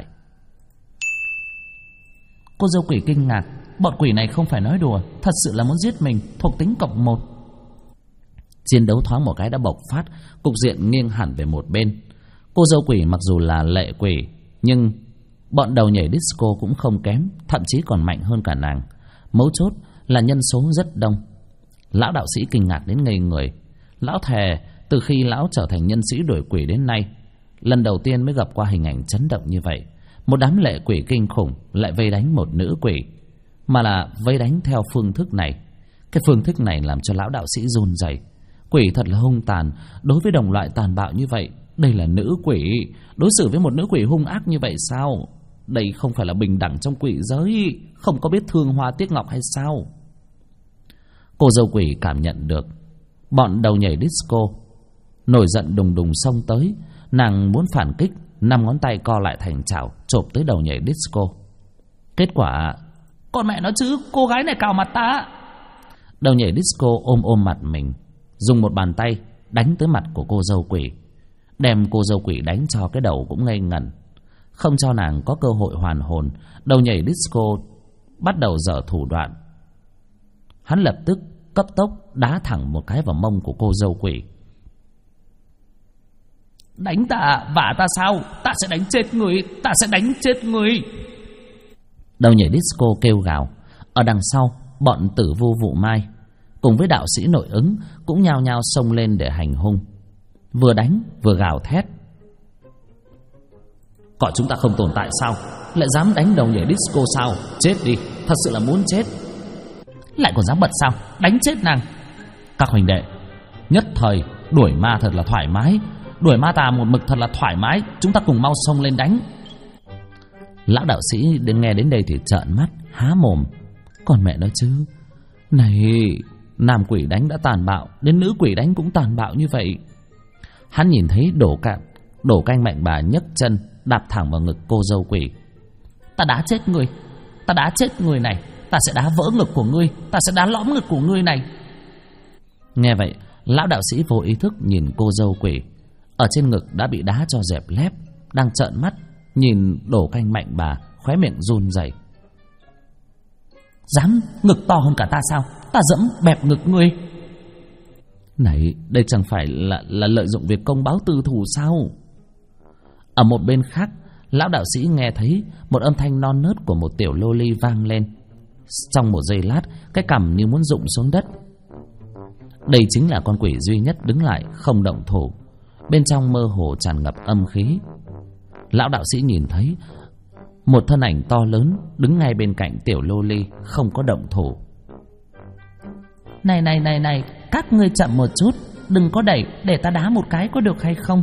Cô dâu quỷ kinh ngạc, bọn quỷ này không phải nói đùa, thật sự là muốn giết mình. Thuộc tính cộng 1. Chiến đấu thoáng một cái đã bộc phát, cục diện nghiêng hẳn về một bên. Cô dâu quỷ mặc dù là lệ quỷ, nhưng bọn đầu nhảy disco cũng không kém, thậm chí còn mạnh hơn cả nàng. Mấu chốt là nhân số rất đông. Lão đạo sĩ kinh ngạc đến ngây người. Lão thề từ khi lão trở thành nhân sĩ đuổi quỷ đến nay, lần đầu tiên mới gặp qua hình ảnh chấn động như vậy. Một đám lệ quỷ kinh khủng lại vây đánh một nữ quỷ, mà là vây đánh theo phương thức này. Cái phương thức này làm cho lão đạo sĩ run rẩy. Quỷ thật là hung tàn, đối với đồng loại tàn bạo như vậy. Đây là nữ quỷ, đối xử với một nữ quỷ hung ác như vậy sao? Đây không phải là bình đẳng trong quỷ giới, không có biết thương hoa tiếc ngọc hay sao? Cô dâu quỷ cảm nhận được bọn đầu nhảy disco nổi giận đùng đùng xông tới. Nàng muốn phản kích, 5 ngón tay co lại thành chảo chộp tới đầu nhảy disco. Kết quả, con mẹ nó chứ, cô gái này cào mặt ta. Đầu nhảy disco ôm mặt mình, dùng một bàn tay đánh tới mặt của cô dâu quỷ, đem cô dâu quỷ đánh cho cái đầu cũng ngây ngẩn, không cho nàng có cơ hội hoàn hồn. Đầu nhảy disco bắt đầu dở thủ đoạn. Hắn lập tức cấp tốc đá thẳng một cái vào mông của cô dâu quỷ. Đánh ta, vả ta sao? Ta sẽ đánh chết người, ta sẽ đánh chết người. Đầu nhảy disco kêu gào. Ở đằng sau, bọn tử vu vụ mai cùng với đạo sĩ nội ứng cũng nhao nhao xông lên để hành hung, vừa đánh vừa gào thét. Gọi chúng ta không tồn tại sao? Lại dám đánh đầu nhảy disco sao? Chết đi, thật sự là muốn chết. Lại còn dám bật sao? Đánh chết nàng. Các huynh đệ, nhất thời đuổi ma thật là thoải mái, đuổi ma tà một mực thật là thoải mái, chúng ta cùng mau xông lên đánh. Lão đạo sĩ nghe đến đây thì trợn mắt há mồm. Còn mẹ nói chứ, này, nam quỷ đánh đã tàn bạo, đến nữ quỷ đánh cũng tàn bạo như vậy. Hắn nhìn thấy đổ canh mạnh bà nhấc chân đạp thẳng vào ngực cô dâu quỷ. Ta đá chết người, ta đá chết người này, ta sẽ đá vỡ ngực của ngươi, ta sẽ đá lõm ngực của ngươi này. Nghe vậy, lão đạo sĩ vô ý thức nhìn cô dâu quỷ, ở trên ngực đã bị đá cho dẹp lép, đang trợn mắt nhìn đổ canh mạnh bà, khóe miệng run rẩy. Dám ngực to hơn cả ta sao? Ta dẫm bẹp ngực ngươi. Này, đây chẳng phải là lợi dụng việc công báo tư thù sao? Ở một bên khác, lão đạo sĩ nghe thấy một âm thanh non nớt của một tiểu lô ly vang lên. Trong một giây lát, cái cằm như muốn rụng xuống đất. Đây chính là con quỷ duy nhất đứng lại không động thủ, bên trong mơ hồ tràn ngập âm khí. Lão đạo sĩ nhìn thấy một thân ảnh to lớn đứng ngay bên cạnh tiểu lô ly, không có động thủ. Này, các ngươi chậm một chút, đừng có đẩy, để ta đá một cái có được hay không?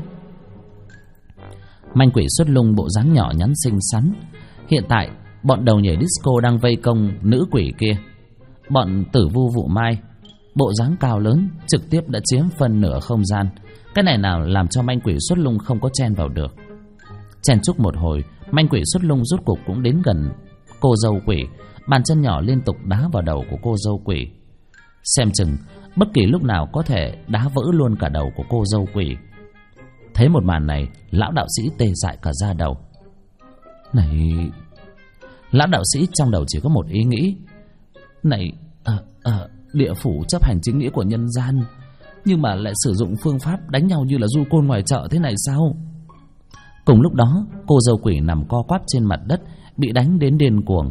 Manh quỷ xuất lung bộ dáng nhỏ nhắn xinh xắn. Hiện tại bọn đầu nhảy disco đang vây công nữ quỷ kia. Bọn tử vu vụ mai bộ dáng cao lớn trực tiếp đã chiếm phần nửa không gian. Cái này nào làm cho manh quỷ xuất lung không có chen vào được. Chen chúc một hồi, manh quỷ xuất lung rốt cục cũng đến gần cô dâu quỷ, bàn chân nhỏ liên tục đá vào đầu của cô dâu quỷ. Xem chừng bất kỳ lúc nào có thể đá vỡ luôn cả đầu của cô dâu quỷ. Thấy một màn này, lão đạo sĩ tê dại cả da đầu. Này, lão đạo sĩ trong đầu chỉ có một ý nghĩ. Này, địa phủ chấp hành chính nghĩa của nhân gian, nhưng mà lại sử dụng phương pháp đánh nhau như là du côn ngoài chợ thế này sao? Cùng lúc đó, cô dâu quỷ nằm co quắp trên mặt đất, bị đánh đến điên cuồng.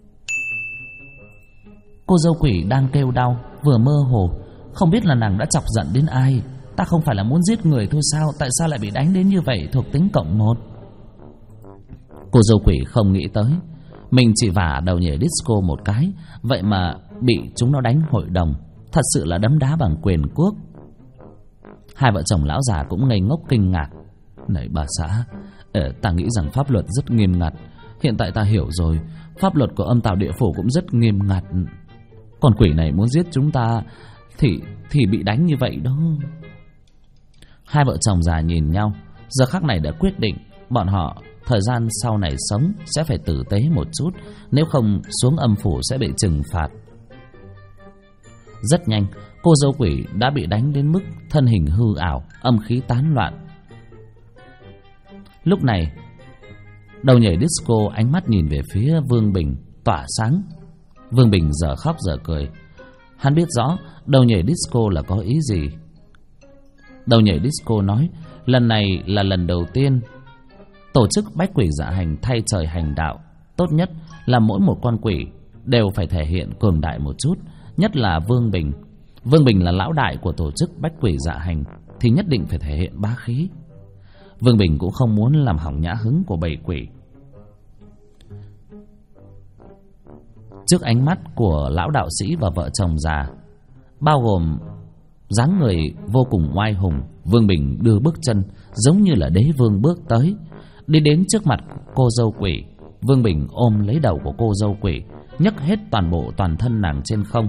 Cô dâu quỷ đang kêu đau, vừa mơ hồ, không biết là nàng đã chọc giận đến ai. Ta không phải là muốn giết người thôi sao? Tại sao lại bị đánh đến như vậy? Thuộc tính cộng 1. Cô dâu quỷ không nghĩ tới mình chỉ vả đầu nhảy disco một cái, vậy mà bị chúng nó đánh hội đồng. Thật sự là đấm đá bằng quyền quốc. Hai vợ chồng lão già cũng ngây ngốc kinh ngạc. Này bà xã, ta nghĩ rằng pháp luật rất nghiêm ngặt. Hiện tại ta hiểu rồi, pháp luật của âm tào địa phủ cũng rất nghiêm ngặt. Con quỷ này muốn giết chúng ta thì bị đánh như vậy đó. Hai vợ chồng già nhìn nhau, giờ khắc này đã quyết định bọn họ thời gian sau này sống sẽ phải tử tế một chút, nếu không xuống âm phủ sẽ bị trừng phạt. Rất nhanh, cô dâu quỷ đã bị đánh đến mức thân hình hư ảo, âm khí tán loạn. Lúc này, đầu nhảy disco ánh mắt nhìn về phía Vương Bình tỏa sáng. Vương Bình giờ khóc giờ cười. Hắn biết rõ đầu nhảy disco là có ý gì. Đầu nhảy disco nói, lần này là lần đầu tiên tổ chức bách quỷ dạ hành thay trời hành đạo. Tốt nhất là mỗi một con quỷ đều phải thể hiện cường đại một chút, nhất là Vương Bình. Vương Bình là lão đại của tổ chức bách quỷ dạ hành thì nhất định phải thể hiện bá khí. Vương Bình cũng không muốn làm hỏng nhã hứng của bầy quỷ. Trước ánh mắt của lão đạo sĩ và vợ chồng già, bao gồm dáng người vô cùng oai hùng, Vương Bình đưa bước chân giống như là đế vương bước tới, đi đến trước mặt cô dâu quỷ. Vương Bình ôm lấy đầu của cô dâu quỷ, nhấc hết toàn thân nàng trên không.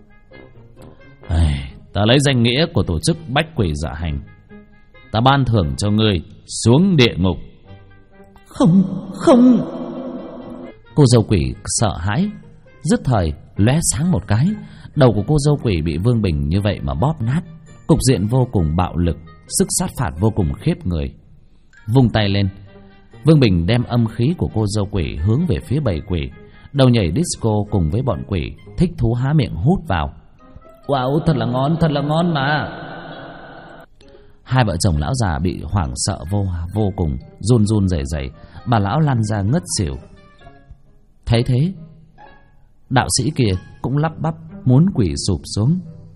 Ta lấy danh nghĩa của tổ chức bách quỷ dạ hành, ta ban thưởng cho ngươi xuống địa ngục. Không. Cô dâu quỷ sợ hãi, dứt thời lóe sáng một cái, đầu của cô dâu quỷ bị Vương Bình như vậy mà bóp nát. Cục diện vô cùng bạo lực, sức sát phạt vô cùng khiếp người. Vung tay lên, Vương Bình đem âm khí của cô dâu quỷ hướng về phía bầy quỷ. Đầu nhảy disco cùng với bọn quỷ thích thú há miệng hút vào. Wow, thật là ngon mà. Hai vợ chồng lão già bị hoảng sợ vô cùng, run run rẩy rẩy, bà lão lăn ra ngất xỉu. Thấy thế, đạo sĩ kia cũng lắp bắp muốn quỳ sụp xuống.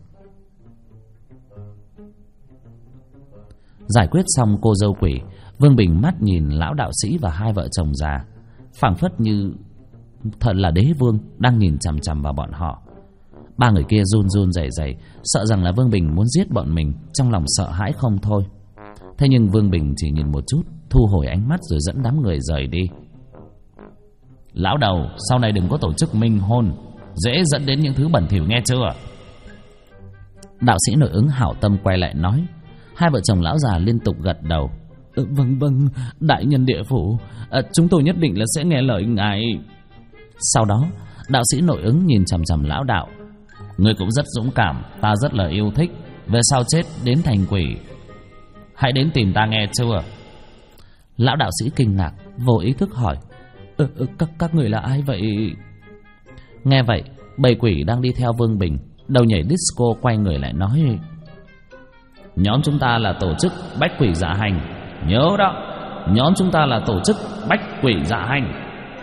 Giải quyết xong cô dâu quỷ, Vương Bình mắt nhìn lão đạo sĩ và hai vợ chồng già, phảng phất như thật là đế vương đang nhìn chằm chằm vào bọn họ. Ba người kia run run rẩy rẩy, sợ rằng là Vương Bình muốn giết bọn mình, trong lòng sợ hãi không thôi. Thế nhưng Vương Bình chỉ nhìn một chút, thu hồi ánh mắt rồi dẫn đám người rời đi. Lão đầu, sau này đừng có tổ chức minh hôn, dễ dẫn đến những thứ bẩn thỉu nghe chưa? Đạo sĩ nội ứng hảo tâm quay lại nói. Hai vợ chồng lão già liên tục gật đầu. Vâng, đại nhân địa phủ, chúng tôi nhất định là sẽ nghe lời ngài. Sau đó, đạo sĩ nội ứng nhìn chằm chằm lão đạo. Ngươi cũng rất dũng cảm, ta rất là yêu thích. Về sau chết đến thành quỷ, hãy đến tìm ta nghe chưa? Lão đạo sĩ kinh ngạc, vô ý thức hỏi. Các người là ai vậy? Nghe vậy, bầy quỷ đang đi theo Vương Bình đầu nhảy disco quay người lại nói. Nhóm chúng ta là tổ chức bách quỷ dạ hành. Nhớ đó, nhóm chúng ta là tổ chức bách quỷ dạ hành.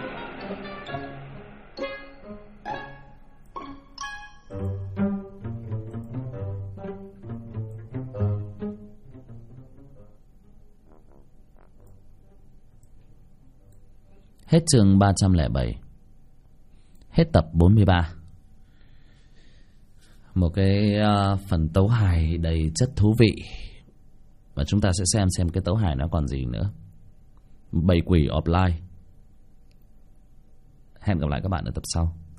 Hết chương 307. Hết tập 43. Một cái phần tấu hài đầy chất thú vị. Và chúng ta sẽ xem cái tấu hài nó còn gì nữa. Bầy quỷ offline. Hẹn gặp lại các bạn ở tập sau.